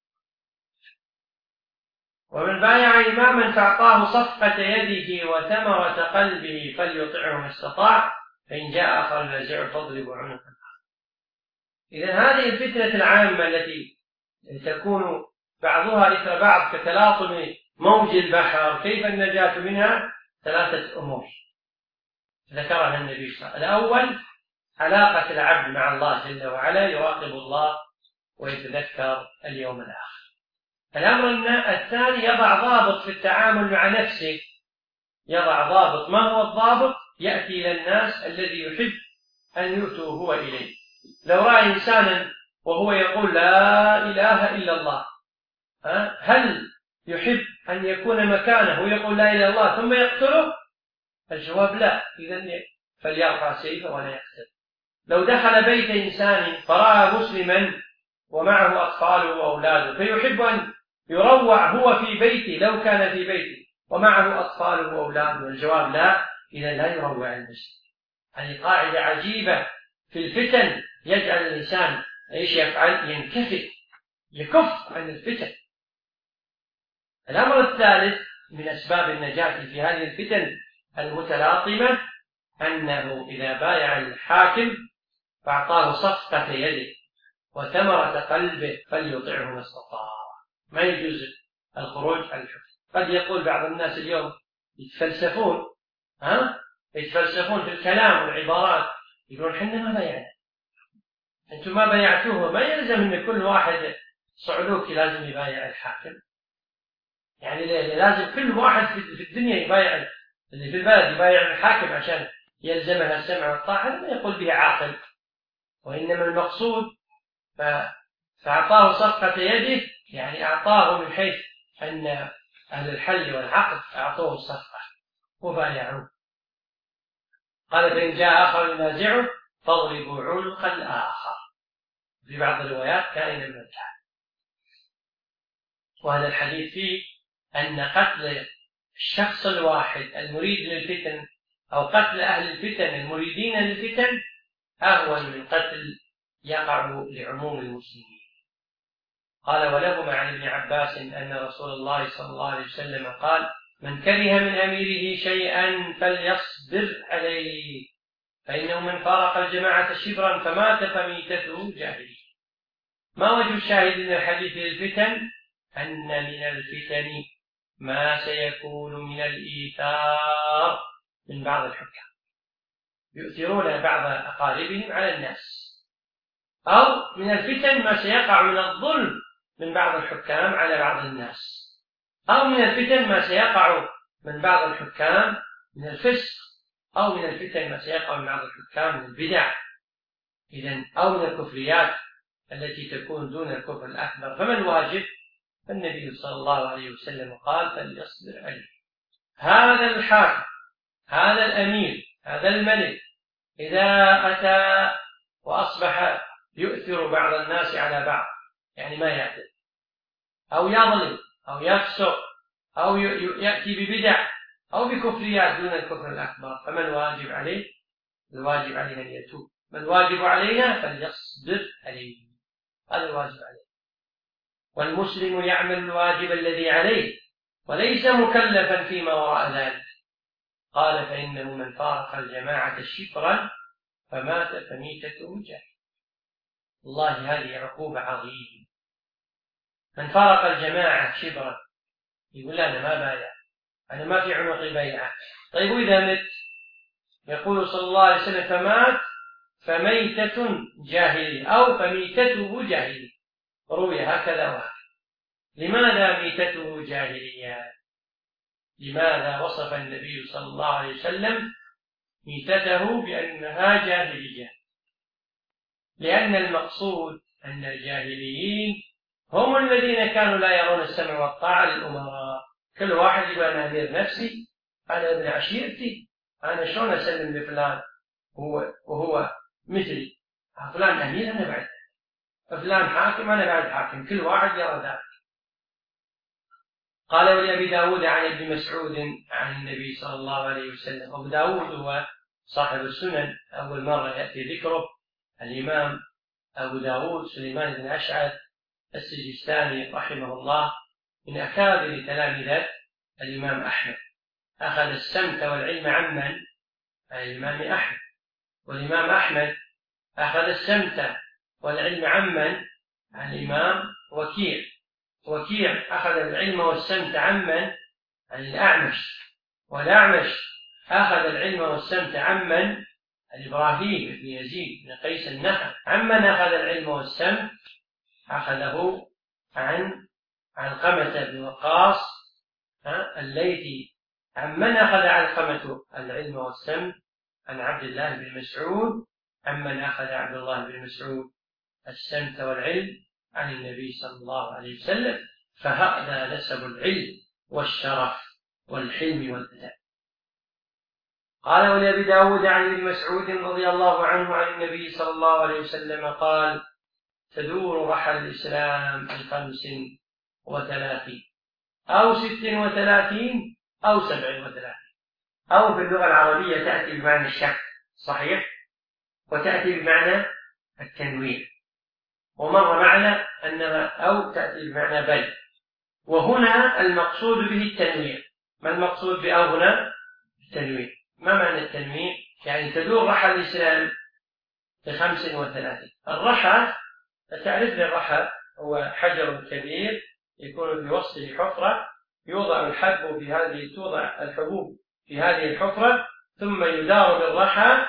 ومن بايع إماما فأعطاه صفقة يده وثمرة قلبه فليطعه ما استطاع، فإن جاء آخر ينازعه فاضرب عنقه. إذن هذه الفتنة العامة التي تكون بعضها إثر بعض كتلاطم موج البحر، كيف النجاة منها؟ ثلاثة أمور ذكرها النبي صلى الله عليه وسلم. الأول علاقة العبد مع الله جل وعلا، يراقب الله ويتذكر اليوم الآخر. الأمر الثاني يضع ضابط في التعامل مع نفسه، يضع ضابط. ما هو الضابط؟ يأتي إلى الناس الذي يحب أن يؤتوا هو إليه. لو رأى إنسانا وهو يقول لا إله إلا الله، هل يحب أن يكون مكانه ويقول لا إله إلا الله ثم يقتله؟ الجواب لا. إذن فليرفع سيفه ولا يقتل. لو دخل بيت إنسان فرأى مسلما ومعه أطفاله وأولاده فيحب أن يروع هو في بيته، لو كان في بيته ومعه أطفاله وأولاده، الجواب لا. إذا لا يروع المسلم. هذه قاعدة عجيبة في الفتن، يجعل الإنسان ايش يفعل؟ ينكفئ، يكف عن الفتن. الأمر الثالث من أسباب النجاة في هذه الفتن المتلاطمة أنه إذا بايع الحاكم فأعطاه صفقة يده وثمرة قلبه فليطعه ما استطاع. ما يجوز الخروج عن الحكم. قد يقول بعض الناس اليوم يتفلسفون ها يتفلسفون في الكلام والعبارات، يقولون حنا ما بايعنا، أنتم ما بايعتوه. ما يلزم أن كل واحد صعلوكي لازم يبايع الحاكم، يعني لازم كل واحد في الدنيا يبايع، اللي في البلد يبايع الحاكم عشان يلزمها السمع والطاعة. ما يقول به عاقل. وإنما المقصود فأعطاه صفقة يده، يعني أعطاه من حيث أن أهل الحل والعقد أعطوه الصفقة وبايعوه. قال فإن جاء آخر ينازعه فاضربوا عنق الآخر. في بعض الروايات كان من الكعب. وهذا الحديث فيه أن قتل الشخص الواحد المريد للفتن أو قتل أهل الفتن المريدين للفتن أهون من قتل يقع لعموم المسلمين. قال ولهما عن ابن عباس أن رسول الله صلى الله عليه وسلم قال من كره من أميره شيئا فليصبر عليه فإنه من فارق الجماعة شبرا فمات فميتته جاهلية. ما وجه الشاهد من الحديث للفتن؟ أن من الفتن ما سيكون من الإيثار من بعض الحكام، يؤثرون بعض أقاربهم على الناس، أو من الفتن ما سيقع من الظلم من بعض الحكام على بعض الناس، أو من الفتن ما سيقع من بعض الحكام من الفسق، أو من الفتن ما سيقع من بعض الحكام من البدع، إذن أو من الكفريات التي تكون دون الكفر الأكبر. فما الواجب؟ النبي صلى الله عليه وسلم قال فليصبر عليه. هذا الحاكم، هذا الأمير، هذا الملك إذا أتى وأصبح يؤثر بعض الناس على بعض، يعني ما يعدل أو يظلم أو يفسق أو يأتي ببدع أو بكفريات دون الكفر الأكبر، فما الواجب عليه؟ الواجب عليه أن يتوب. ما الواجب علينا؟ فليصبر عليه. هذا الواجب عليه. والمسلم يعمل الواجب الذي عليه وليس مكلفا فيما وراء ذلك. قال فإنه من فارق الجماعة شبرا فمات فميتته جاهلية. والله هذه عقوبة عظيمة. من فارق الجماعة شبرا يقول أنا ما بايع، أنا ما في عنقي بيعة. طيب وإذا مت؟ يقول صلى الله عليه وسلم فمات فميتة جاهلية أو فميتته جاهلية، روي هكذا وهكذا. لماذا ميتته جاهلية؟ لماذا وصف النبي صلى الله عليه وسلم ميتته بأنها جاهلية؟ لأن المقصود أن الجاهليين هم الذين كانوا لا يرون السمع والطاعة للأمراء. كل واحد يقول أنا أمير نفسي، أنا ابن عشيرتي، أنا شلون أسلم لفلان وهو, وهو مثلي، فلان أمير أنا بعد، فلان حاكم أنا بعد حاكم، كل واحد يرى ذلك. قال ولأبي داود عن ابن مسعود عن النبي صلى الله عليه وسلم. أبو داود هو صاحب السنن، أول مرة يأتي ذكره. الإمام أبو داود سليمان بن أشعث السجستاني رحمه الله من أكابر تلامذة الإمام أحمد، أخذ السمت والعلم عمن؟ الإمام أحمد. والإمام أحمد أخذ السمت والعلم عمن؟ عن الإمام وكيع. وكيع أخذ العلم والسمت عمن؟ عن الأعمش. والأعمش أخذ العلم والسمت عمن؟ عن إبراهيم بن يزيد بن قيس النخعي. عمن أخذ العلم والسمت؟ أخذه عن علقمة بن وقاص الليثي. عمن أخذ علقمة العلم والسمت؟ عن عبد الله بن مسعود. عمن أخذ عبد الله بن مسعود السمت والعلم؟ عن النبي صلى الله عليه وسلم. فهذا نسب العلم والشرف والحلم والأدب. قال ولأبي داود عن ابن مسعود رضي الله عنه عن النبي صلى الله عليه وسلم قال تدور رحى الإسلام الخمس وثلاثين أو ست وثلاثين أو سبع وثلاثين. أو في اللغة العربية تأتي بمعنى الشك صحيح، وتأتي بمعنى التنوير، ومر معنا أنها أو تأتي بمعنى بل. وهنا المقصود به التنوير. ما المقصود بأو هنا؟ التنوير. ما معنى التنوير؟ يعني تدور رحى الإسلام بخمس وثلاثين. الرحى تعرف الرحى هو حجر كبير يكون في وسطه حفرة، يوضع الحب في هذه توضع الحبوب في هذه الحفرة، ثم يدار بالرحى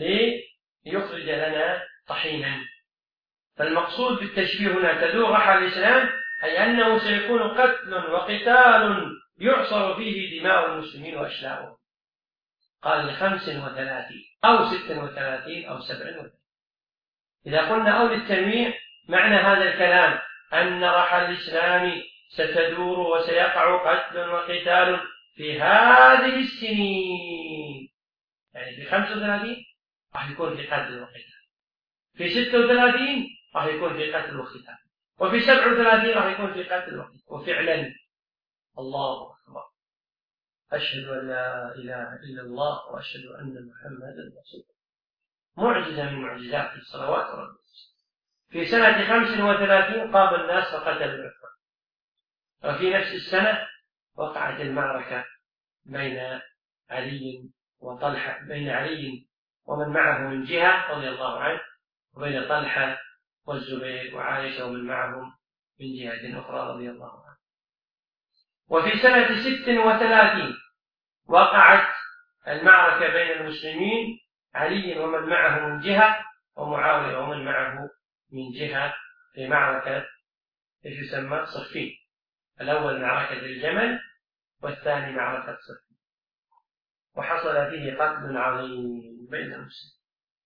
ليخرج لنا طحينا. فالمقصود بالتشبيه هنا تدور رحى الإسلام أي أنه سيكون قتل وقتال يعصر فيه دماء المسلمين وأشلاؤهم. قال لخمس وثلاثين أو ست وثلاثين أو سبع وثلاثين. إذا قلنا أو للتنويع معنى هذا الكلام أن رحى الإسلام ستدور وسيقع قتل وقتال في هذه السنين، يعني في خمسة وثلاثين راح يكون في قتل وقتال، في ستة وثلاثين راح يكون في قتل وقتال، وفي سبعة وثلاثين راح يكون في قتل وقتال. وفعلا الله أكبر، أشهد أن لا إله إلا الله وأشهد أن محمدا رسول الله. معجزة من معجزات الصلوات ربي. في سنة خمس وثلاثين قام الناس فقتلوا عثمان، وفي نفس السنة وقعت المعركة بين علي وطلحة، بين علي ومن معه من جهة رضي الله عنه، وبين طلحة والزبير وعائشة ومن معهم من جهة أخرى رضي الله عنه. وفي سنة ست وثلاثين وقعت المعركة بين المسلمين، علي ومن معه من جهة ومعاوية ومن معه من جهة، في معركة ايش يسمى صفين، الأول معركة الجمل والثاني معركة صفين، وحصل فيه قتل عظيم بين المسلمين.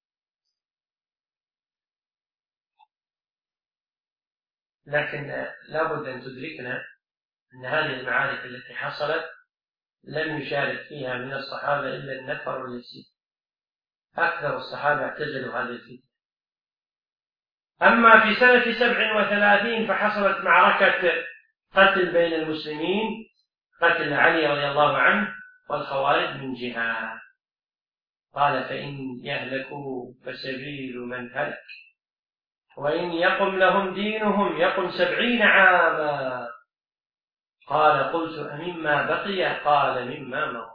لكن لابد أن تدركنا أن هذه المعارك التي حصلت لم يشارك فيها من الصحابة إلا النفر اليسير، أكثر الصحابة اعتزلوا هذه الفتنة. أما في سنة سبع وثلاثين فحصلت معركة قتل بين المسلمين، قتل علي رضي الله عنه والخوارج من جهة. قال فإن يهلكوا فسبيل من هلك، وإن يقم لهم دينهم يقم سبعين عاما. قال قلت أمما بقي؟ قال مما مضى.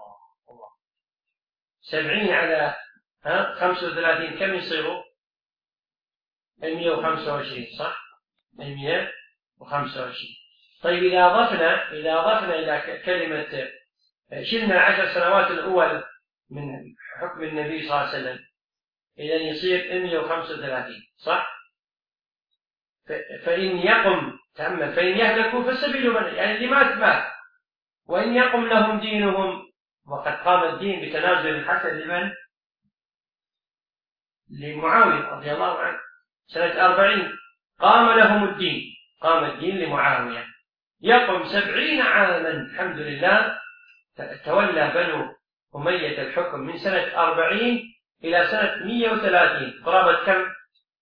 سبعين على خمسة وثلاثين كم يصيروا؟ مئة وخمسة وعشرين، صح؟ مئة وخمسة وعشرين. طيب إذا أضفنا إذا أضفنا إلى كلمة شلنا العشر سنوات الأول من حكم النبي صلى الله عليه وسلم، إذا يصير مئة وخمسة وثلاثين، صح؟ فإن يقم تأمل، فإن يهلكوا فالسبيل من، يعني اللي مات مات، وإن يقم لهم دينهم، وقد قام الدين بتنازل الحسن لمن؟ لمعاوية رضي الله عنه سنة أربعين، قام لهم الدين، قام الدين لمعاوية، يقم سبعين عاما. الحمد لله تولى بنو أمية الحكم من سنة أربعين إلى سنة مئة وثلاثين، قرابة كم؟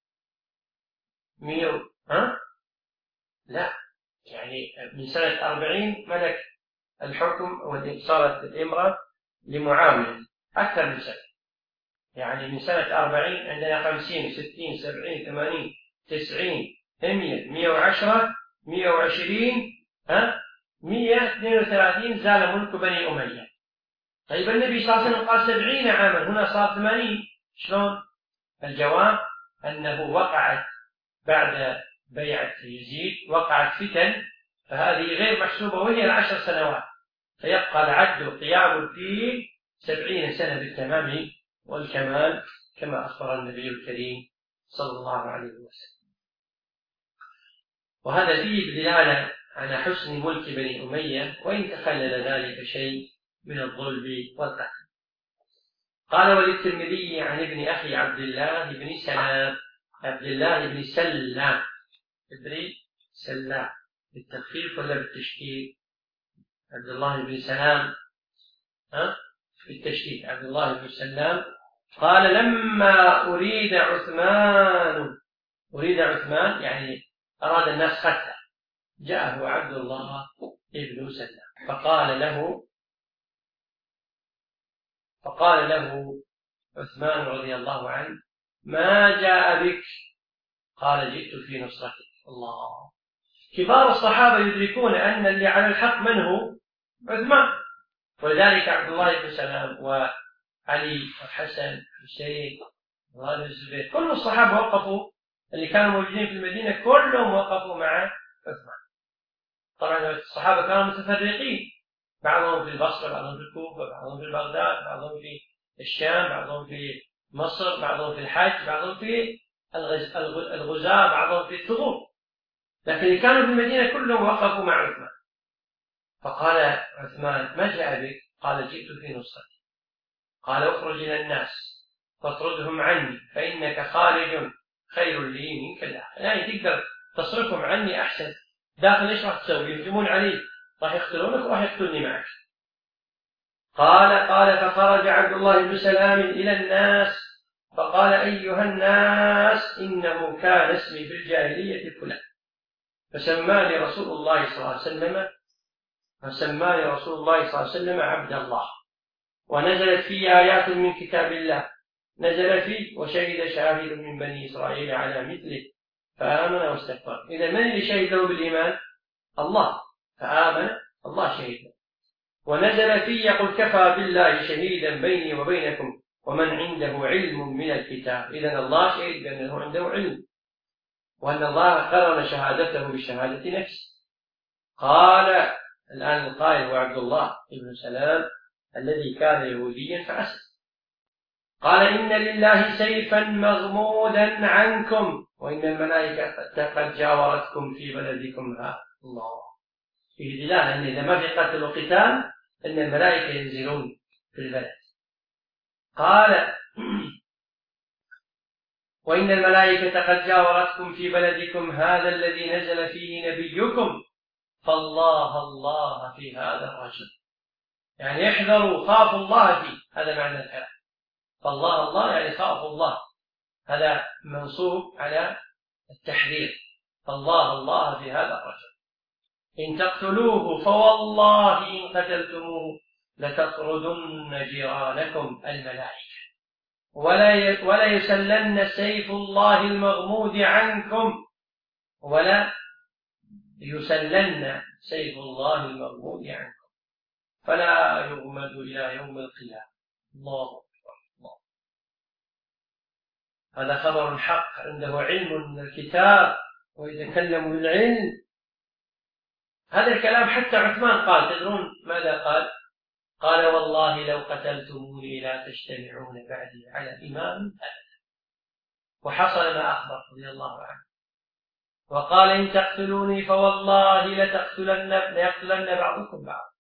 مئة ها؟ لا، يعني من سنة أربعين ملك الحكم وصارت الإمرة لمعاوية أكثر من سنة، يعني من سنة أربعين عندنا خمسين ستين سبعين ثمانين تسعين مئة مئة وعشرة مئة وعشرين ها مئة واثنين وثلاثين زال ملك بني أمية. طيب النبي صلى الله عليه وسلم قال سبعين عاما، هنا صار ثمانين، شلون؟ الجواب أنه وقعت بعد بيعة يزيد وقعت فتن، فهذه غير محسوبة وهي العشر سنوات، فيبقى العد قيام الدين سبعين سنة بالتمام والكمال كما أخبر النبي الكريم صلى الله عليه وسلم. وهذا فيه دلالة على حسن ملك بني أمية، وإن تخلل ذلك شيء من الظلم والقتل. قال وللترمذي عن ابن أخي عبد الله بن سلام، عبد الله بن سلام ابن سلام بالتخفيف ولا بالتشكيل؟ عبد الله بن سلام ها بالتشكيل، عبد الله بن سلام. قال لما أريد عثمان، أريد عثمان يعني أراد الناس قتله، جاءه عبد الله بن سلام فقال له فقال له عثمان رضي الله عنه ما جاء بك؟ قال جئت في نصرتك. الله، كبار الصحابة يدركون أن اللي على الحق من هو؟ عثمان، ولذلك عبد الله بن سلام وعلي والحسن والحسين وابن الزبير كل الصحابة وقفوا، اللي كانوا موجودين في المدينة كلهم وقفوا مع عثمان. طبعا الصحابة كانوا متفرقين، بعضهم في البصرة، بعضهم في الكوفة، بعضهم في بغداد، بعضهم في الشام، بعضهم في مصر، بعضهم في الحج، بعضهم في الغزاة، بعضهم في الثغور، لكن اللي كانوا في المدينة كلهم وقفوا مع عثمان. فقال عثمان ما جاء بك؟ قال جئت في نصرتي. قال اخرج إلى الناس فاطردهم عني فإنك خارج خير لي منك الآخر، يعني تقدر تصرفهم عني أحسن. داخل إيش راح تسوي؟ يهجمون علي، راح يقتلونك وراح يقتلني معك. قال قال فخرج عبد الله بن سلام إلى الناس فقال أيها الناس إنه كان اسمي في الجاهلية فلان، فسماني رسول الله صلى الله عليه وسلم فسماني رسول الله صلى الله عليه وسلم عبد الله، ونزلت في آيات من كتاب الله نزل فيه وشهد شاهد من بني إسرائيل على مثله فآمن واستكبر. إذا من اللي شهد له بالإيمان؟ الله، فآمن الله شهد له. ونزل فيه يقول كفى بالله شهيدا بيني وبينكم ومن عنده علم من الكتاب. إذن الله شهد بأنه عنده علم، وأن الله قرن شهادته بشهادة نفسه. قال الآن القائل هو عبد الله بن سلام الذي كان يهوديا فأسلم. قال إن لله سيفا مغمودا عنكم وإن الملائكة قد جاورتكم في بلدكم هذا. الله، فيه دلالة أن إذا ما في قتل وقتال أن الملائكة ينزلون في البلد. قال وإن الملائكة قد جاورتكم في بلدكم هذا الذي نزل فيه نبيكم فالله الله في هذا الرجل، يعني احذروا خافوا الله فيه، هذا معنى الكلام. فالله الله يعني خافوا الله، هذا منصوب على التحذير. فالله الله في هذا الرجل إن تقتلوه فوالله إن قتلتموه لتطردن جيرانكم الملائكة ولا ولا يسلن سيف الله المغمود عنكم ولا يسلن سيف الله المغمود عنكم فلا يغمد إلى يوم القيامة. الله أكبر الله. هذا خبر حق، عنده علم من الكتاب ويتكلم بالعلم. هذا الكلام حتى عثمان قال، تدرون ماذا قال؟ قال والله لو قتلتموني لا تجتمعون بعدي على إمام أبدا. وحصل ما أخبر رضي الله عنه. وقال إن تقتلوني فوالله لتقتلن ليقتلن بعضكم بعض.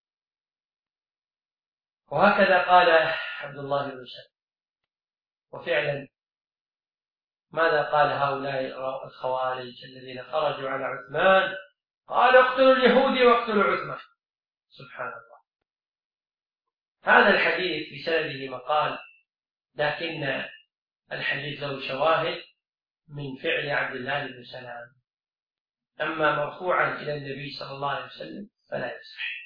وهكذا قال عبد الله بن سلام. وفعلا ماذا قال هؤلاء الخوارج الذين خرجوا على عثمان؟ قال اقتلوا اليهودي واقتلوا عثمان. سبحان الله. هذا الحديث بسنده مقال، لكن الحديث له شواهد من فعل عبد الله بن سلام. أما مرفوعا إلى النبي صلى الله عليه وسلم فلا يصح.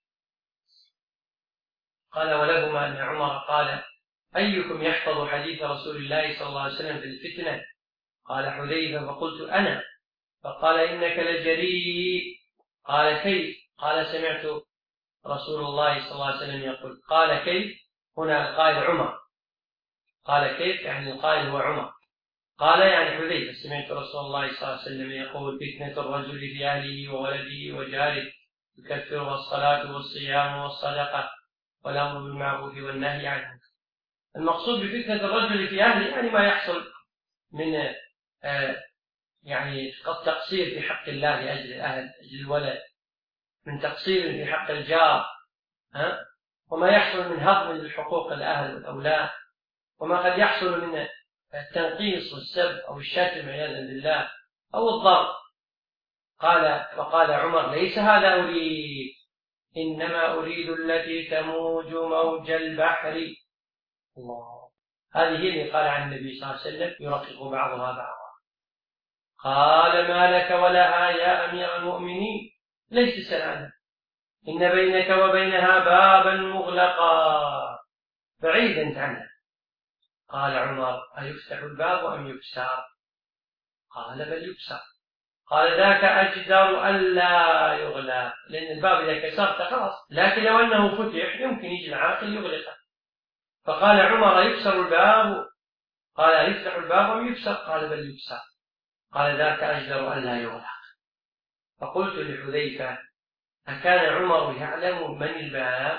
قال ولهما أن عمر قال أيكم يحفظ حديث رسول الله صلى الله عليه وسلم في الفتنة؟ قال حذيفة فقلت أنا. فقال إنك لجريء. قال كيف؟ قال سمعت رسول الله صلى الله عليه وسلم يقول. قال كيف؟ هنا القائل عمر. قال كيف؟ يعني القائل هو عمر. قال يعني حذيفة سمعت رسول الله صلى الله عليه وسلم يقول فتنة الرجل في أهله وولده وجاره تكفرها الصلاة والصيام والصدقة والأمر بالمعروف والنهي عنه. المقصود بفتنة الرجل في أهله يعني ما يحصل من آه يعني قد تقصير في حق الله لأجل الأهل أجل الولد، من تقصير في حق الجار، ها؟ وما يحصل من هضم للحقوق الأهل والأولاد، وما قد يحصل من التنقيص والسب أو الشتم عياذا بالله أو الضرب. قال وقال عمر ليس هذا أريد، إنما أريد التي تموج موج البحر. الله، هذه اللي قال عن النبي صلى الله عليه وسلم يرقق بعضها بعضا. قال ما لك ولها يا أمير المؤمنين؟ ليس سلامة، إن بينك وبينها بابا مغلقا بعيدا عنها. قال عمر أيفتح الباب أم يكسر؟ قال بل يكسر. قال ذاك أجدر ألا يغلق، لأن الباب إذا كسرت خلاص، لكن لو أنه فتح يمكن يجي العاقل يغلقه. فقال عمر يكسر الباب؟ قال يفتح الباب أم يكسر؟ قال بل يكسر. قال ذاك أجدر ألا يغلق. فقلت لحذيفة أكان عمر يعلم من الباب؟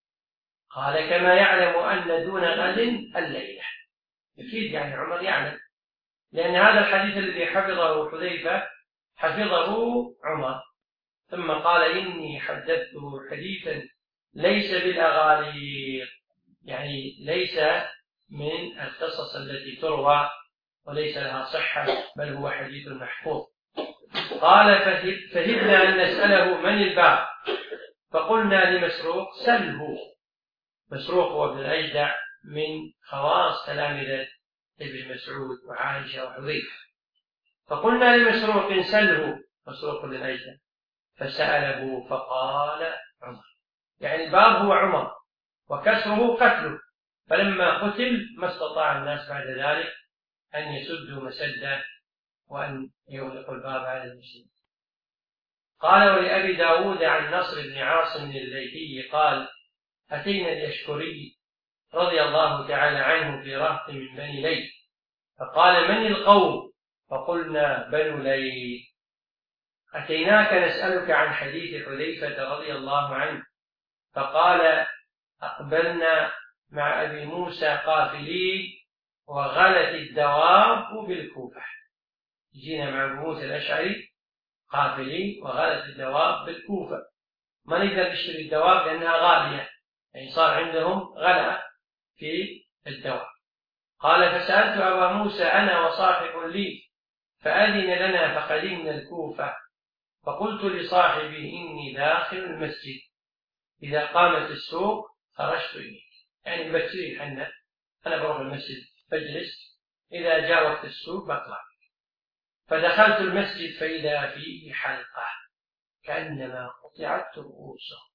قال كما يعلم أن دون غد الليلة. أكيد يعني عمر يعلم، لأن هذا الحديث الذي حفظه حذيفة حفظه عمر. ثم قال إني حدثته حديثا ليس بالأغاليق، يعني ليس من القصص التي تروى وليس لها صحة بل هو حديث محفوظ. قال فهبنا أن نسأله من الباب، فقلنا لمسروق سله. مسروق هو ابن الأجدع من خواص تلامذة ابن مسعود وعائشة وحذيفة. فقلنا لمسروق سله، مسروق بن الأجدع، فسأله فقال عمر، يعني الباب هو عمر وكسره قتله، فلما قتل ما استطاع الناس بعد ذلك أن يسدوا مسده وأن يغلقوا الباب على المسلمين. قال ولأبي داود عن نصر بن عاصم الليثي قال أتينا اليشكري رضي الله تعالى عنه في رهط من بني ليث، فقال من القوم؟ فقلنا بنو ليث. أتيناك نسألك عن حديث حذيفة رضي الله عنه، فقال أقبلنا مع أبي موسى قافلين وغلت الدواب بالكوفة. جينا مع أبي موسى الأشعري قافلين وغلت الدواب بالكوفة، ما نقدر نشتري الدواب لأنها غالية، يعني صار عندهم غلا في الدواب. قال فسألت أبا موسى أنا وصاحب لي فأذن لنا فقدمنا الكوفة، فقلت لصاحبي إني داخل المسجد، إذا قامت السوق خرجت إليك، يعني بكتير حنا أنا بروح المسجد بجلس، إذا جاء وقت السوق بطلع. فدخلت المسجد فإذا فيه حلقة كأنما قطعت رؤوسهم،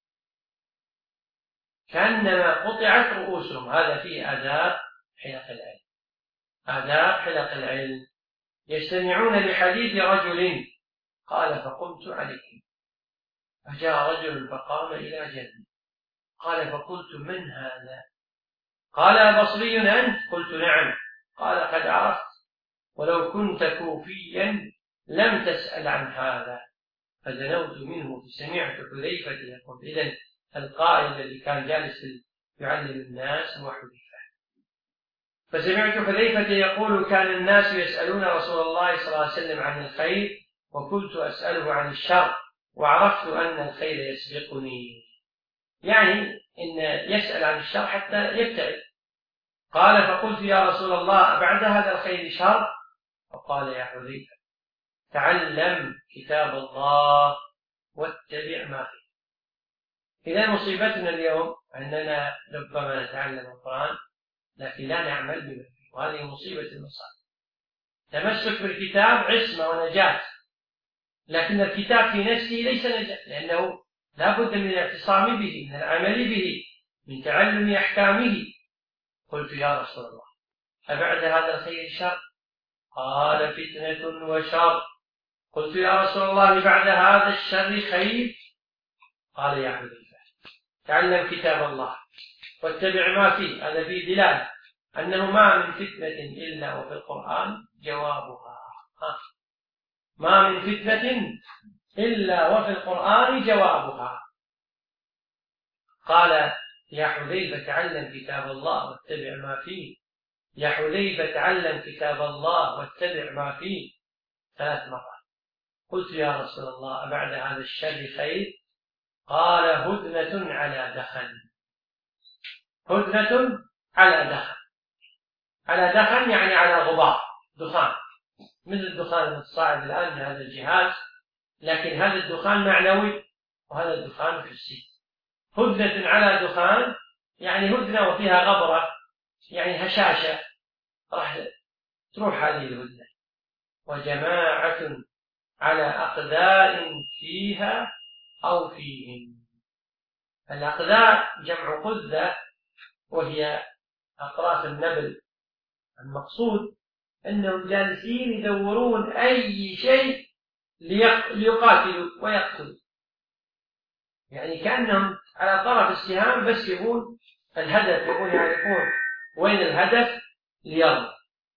كأنما قطعت رؤوسهم. هذا فيه آداب حلق العلم، آداب حلق العلم. يستمعون لحديث رجل، قال فقمت عليهم، فجاء رجل فقام إلى جنبي، قال فقلت من هذا؟ قال بصري أنت؟ قلت نعم. قال قد عرفت، ولو كنت كوفيا لم تسأل عن هذا. فدنوت منه فسمعت حذيفة يقول، إذن القائل الذي كان جالس يعلم الناس هو حذيفة. فسمعت حذيفة يقول كان الناس يسألون رسول الله صلى الله عليه وسلم عن الخير وكنت أسأله عن الشر، وعرفت أن الخير يسبقني، يعني إن يسأل عن الشر حتى يبتعد. قال فقلت يا رسول الله بعد هذا الخير شر؟ فقال يا حذيفة تعلم كتاب الله واتبع ما فيه. إذا مصيبتنا اليوم أننا ربما نتعلم القرآن لكن لا نعمل بما فيه، وهذه مصيبة المصائب. تمسك بالكتاب عصمة ونجاة، لكن الكتاب في نفسه ليس نجاة، لأنه لا بد من الاعتصام به، من العمل به، من تعلم أحكامه. قلت يا رسول الله أبعد هذا الخير شر؟ قال فتنة وشر. قلت يا رسول الله بعد هذا الشر خير؟ قال يا حذيفة تعلم كتاب الله واتبع ما فيه. هذا فيه دلالة أنه ما من فتنة إلا وفي القرآن جوابها، ما من فتنة إلا وفي القرآن جوابها. قال يا حذيفة تعلم كتاب الله واتبع ما فيه، يا حذيفة تعلم كتاب الله واتبع ما فيه ثلاث مرات. قلت يا رسول الله بعد هذا الشر خير؟ قال هدنة على دخن، هدنة على دخن، على دخن يعني على غبار، دخان، مثل الدخان المتصاعد الآن من هذا الجهاز، لكن هذا الدخان معنوي وهذا الدخان حسي. هدنة على دخان يعني هدنة وفيها غبرة، يعني هشاشة، راح تروح هذه الهدنة. وجماعة على أقداء فيها أو فيهم. الأقداء جمع قذة وهي أطراف النبل. المقصود أنهم جالسين يدورون أي شيء ليقاتلوا ويقتلوا، يعني كأنهم على طرف السهام بس يبون الهدف، يبون يعرفون وين الهدف ليرضى.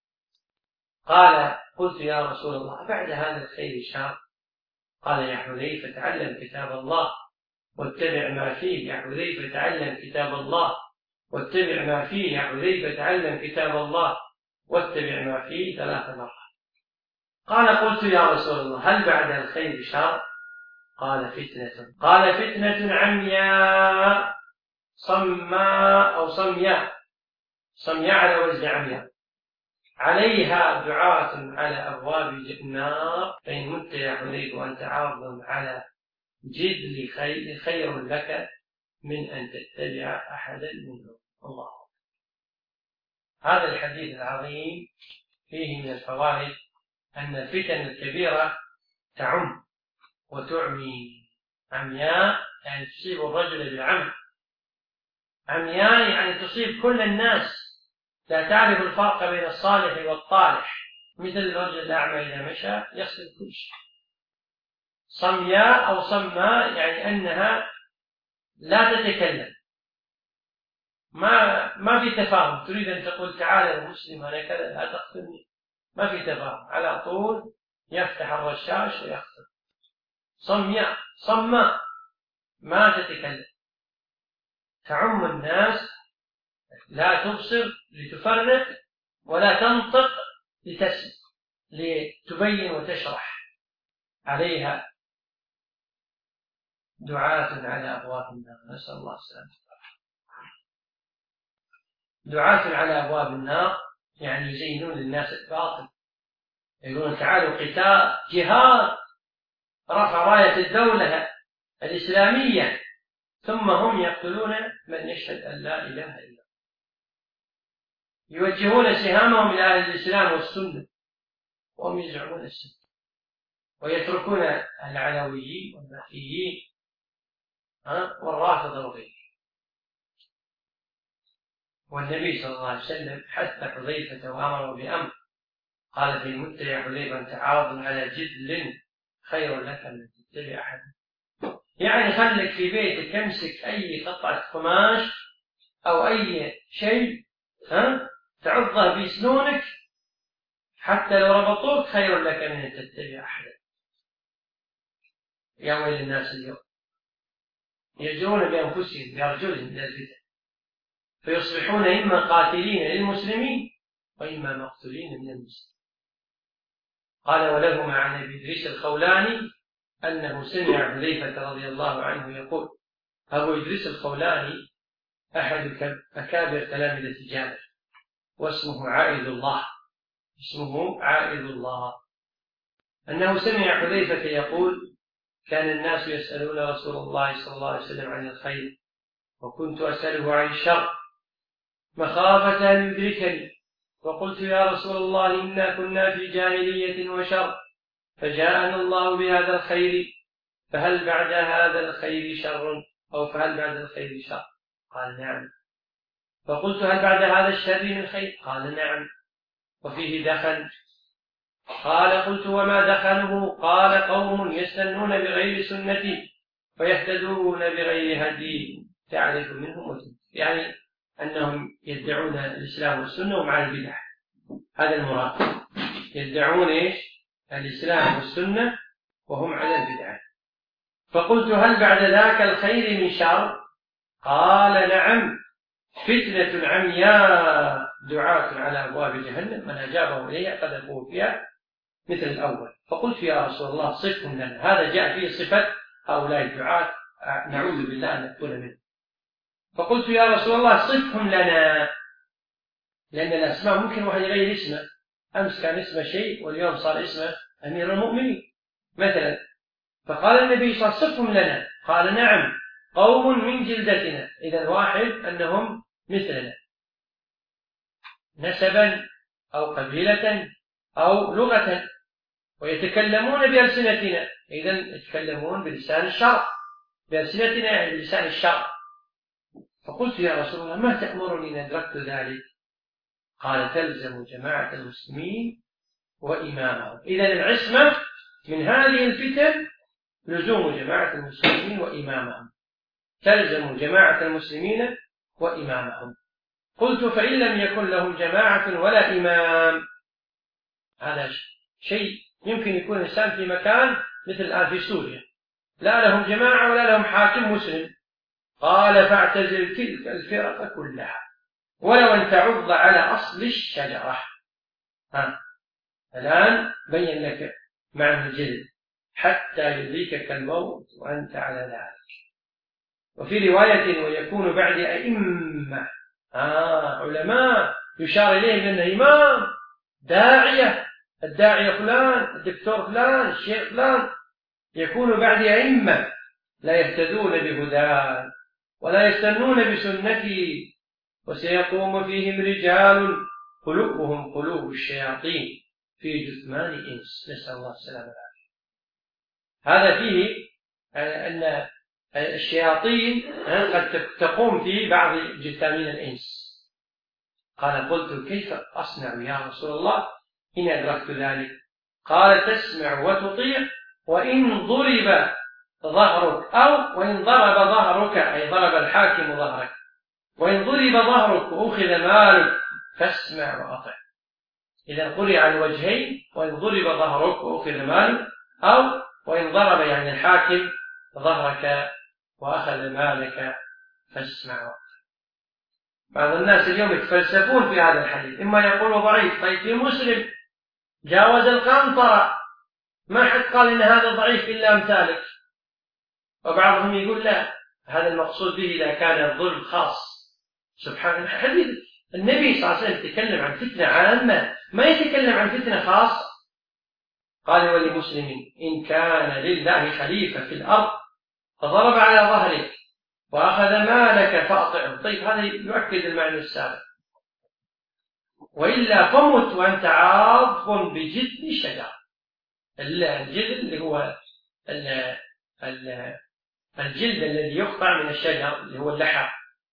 قال قلت يا رسول الله بعد هذا الخير شر؟ قال يا حذيفة تعلم كتاب الله واتبع ما فيه، يا حذيفة تعلم كتاب الله واتبع ما فيه، يا حذيفة تعلم كتاب الله واتبع ما فيه ثلاث مرات. قال قلت يا رسول الله هل بعد الخير شر؟ قال فتنة. قال فتنة عمياء صماء أو صمياء، صمياء على وزن عمياء، عليها دعاة على أبواب النار فإن مت يا حذيفة وأنت عارض على جدل خير, خير لك من أن تتبع أحدا منهم. الله. هذا الحديث العظيم فيه من الفوائد أن الفتن الكبيرة تعم وتعمي. عمياء يعني تصيب الرجل بالعمى، عمياء يعني تصيب كل الناس، لا تعرف الفرق بين الصالح والطالح، مثل الرجل الأعمى إذا مشى يصل كل شيء. صمياء أو صماء يعني أنها لا تتكلم، ما ما في تفاهم، تريد أن تقول تعالى يا مسلم أنا كذا لا تقتلني، ما في تفاهم، على طول يفتح الرشاش ويقتل. صمياء صماء ما تتكلم، تعم الناس، لا تبصر لتفرق ولا تنطق لتسمع لتبين وتشرح. عليها دعاة على أبواب النار، نسأل الله السلامة. دعاة على أبواب النار يعني يزينون للناس الباطل، يقولون تعالوا قتال جهاد، رفع راية الدولة الإسلامية، ثم هم يقتلون من يشهد أن لا إله إلا الله، يوجهون سهامهم إلى أهل الإسلام والسنة وهم يزعمون السنة، ويتركون العلويين والمهديين والرافضة وغيره. والنبي صلى الله عليه وسلم حث حذيفة وأمره بأمر، قال في مت يا حذيفة أنت عارض على جدل خير لك من تتبع أحد. يعني خلك في بيتك، امسك أي قطعة قماش أو أي شيء ها تعضه بسنونك حتى لو ربطوك خير لك من أن تتبع أحدا. يا ويل الناس اليوم يجرون بأنفسهم بأرجلهم إلى الفتن، فيصبحون إما قاتلين للمسلمين وإما مقتولين من المسلمين. قال ولهما عن أبي إدريس الخولاني أنه سمع حذيفة رضي الله عنه يقول. أبو إدريس الخولاني أحد أكابر تلامذة جابر، واسمه عائذ الله، اسمه عائذ الله، أنه سمع حذيفة يقول كان الناس يسألون رسول الله صلى الله عليه وسلم عن الخير وكنت أسأله عن الشر مخافة أن يدركني، وقلت يا رسول الله إنا كنا في جاهلية وشر فجاءنا الله بهذا الخير فهل بعد هذا الخير شر أو فهل بعد الخير شر؟ قال نعم. فقلت هل بعد هذا الشر من خير؟ قال نعم. وفيه دخن. قال قلت وما دخنه؟ قال قوم يستنون بغير سنتي ويهتدون بغير هدي تعرف منهم وتنكر، يعني أنهم يدعون الإسلام والسنة ومع البدع، هذا المراد، يدعون إيش؟ الإسلام والسنة وهم على البدع. فقلت هل بعد ذاك الخير من شر؟ قال نعم، فتنة عمياء دعاة على أبواب جهنم من أجابهم إليها قذفوه فيها مثل الأول. فقلت يا رسول الله صفهم لنا، هذا جاء فيه صفة هؤلاء الدعاة نعوذ بالله أن نكون منه. فقلت يا رسول الله صفهم لنا، لأن الأسماء ممكن واحد يغير اسمه، أمس كان اسمه شيء واليوم صار اسمه أمير المؤمنين مثلا. فقال النبي صلى الله عليه وسلم صفهم لنا، قال نعم قوم من جلدتنا، إذا واحد أنهم مثلنا نسبا أو قبيلة أو لغة، ويتكلمون بألسنتنا، إذا يتكلمون بلسان الشرع، بألسنتنا يعني بلسان الشرع. فقلت يا رسول الله ما تأمرني إن أدركت ذلك؟ قال تلزم جماعة المسلمين وإمامهم. إذا العصمة من هذه الفتن لزوم جماعة المسلمين وإمامهم، تلزم جماعة المسلمين وإمامهم. قلت فإن لم يكن لهم جماعة ولا إمام؟ هذا شيء يمكن يكون الإنسان في مكان مثل الآن في سوريا لا لهم جماعة ولا لهم حاكم مسلم. قال فاعتزل تلك الفرق كلها ولو أن تعض على أصل الشجرة. ها الآن بين لك معنى الجلد حتى يدركك الموت وأنت على ذلك. وفي رواية ويكون بعد أئمة آه علماء يشار إليه بأنه إمام داعية، الداعية فلان، الدكتور فلان، الشيخ فلان، يكون بعد أئمة لا يهتدون بهداي ولا يستنون بسنتي، وسيقوم فيهم رجال قلوبهم قلوب الشياطين في جثمان إنس، نسأل الله السلامة والعافية. هذا فيه أن الشياطين قد تقوم في بعض جثامين الإنس. قال قلت كيف أصنع يا رسول الله إن أدركت ذلك؟ قال تسمع وتطيع وإن ضرب ظهرك، أو وإن ضرب ظهرك أي ضرب الحاكم ظهرك، وإن ضرب ظهرك وأخذ مالك فاسمع وأطع. إذا قرئ على الوجهين، وإن ضرب ظهرك وأخذ مالك، أو وإن ضرب يعني الحاكم ظهرك وأخذ مالك فاسمع وأطع. بعض الناس اليوم يتفلسفون في هذا الحديث، إما يقول ضعيف، طيب في مسلم جاوز القنطرة، ما حد قال إن هذا ضعيف إلا أمثالك. وبعضهم يقول لا، هذا المقصود به إذا كان الظلم خاص. سبحان الله، حديث النبي صلى الله عليه وسلم يتكلم عن فتنة عامة، ما يتكلم عن فتنة خاصة. قال ولمسلم إن كان لله خليفة في الأرض فضرب على ظهرك وأخذ مالك فأطعه. طيب هذا يؤكد المعنى السابق. وإلا فمت وأنت عاض بجذع الشجر. الجذع اللي هو الجلد الذي يقطع من الشجر اللي هو اللحى.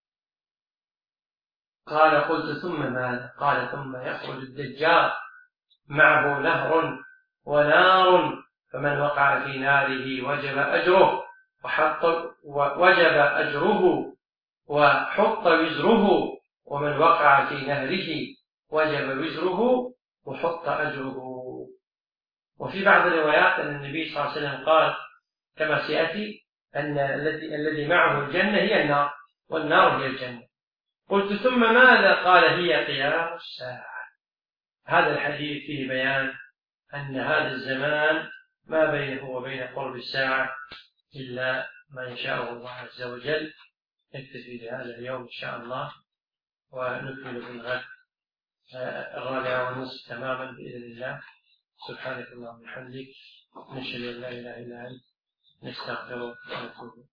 قال قلت ثم ماذا؟ قال ثم يخرج الدجال معه نهر ونار، فمن وقع في ناره وجب أجره وحط وجب أجره وحط وزره، ومن وقع في نهره وجب وزره وحط أجره. وفي بعض الروايات أن النبي صلى الله عليه وسلم قال كما سيأتي أن الذي الذي معه الجنة هي النار والنار هي الجنة. قلت ثم ماذا؟ قال هي قيام الساعة. هذا الحديث فيه بيان أن هذا الزمان ما بينه وبين قرب الساعة إلا ما يشاءه الله عز وجل. نكتفي بهذا اليوم إن شاء الله، ونكمل في الغد الرابعة والنصف تماما بإذن الله. سبحانك اللهم وبحمدك، نشهد أن لا إله إلا أنت، نستغفرك ونتوب.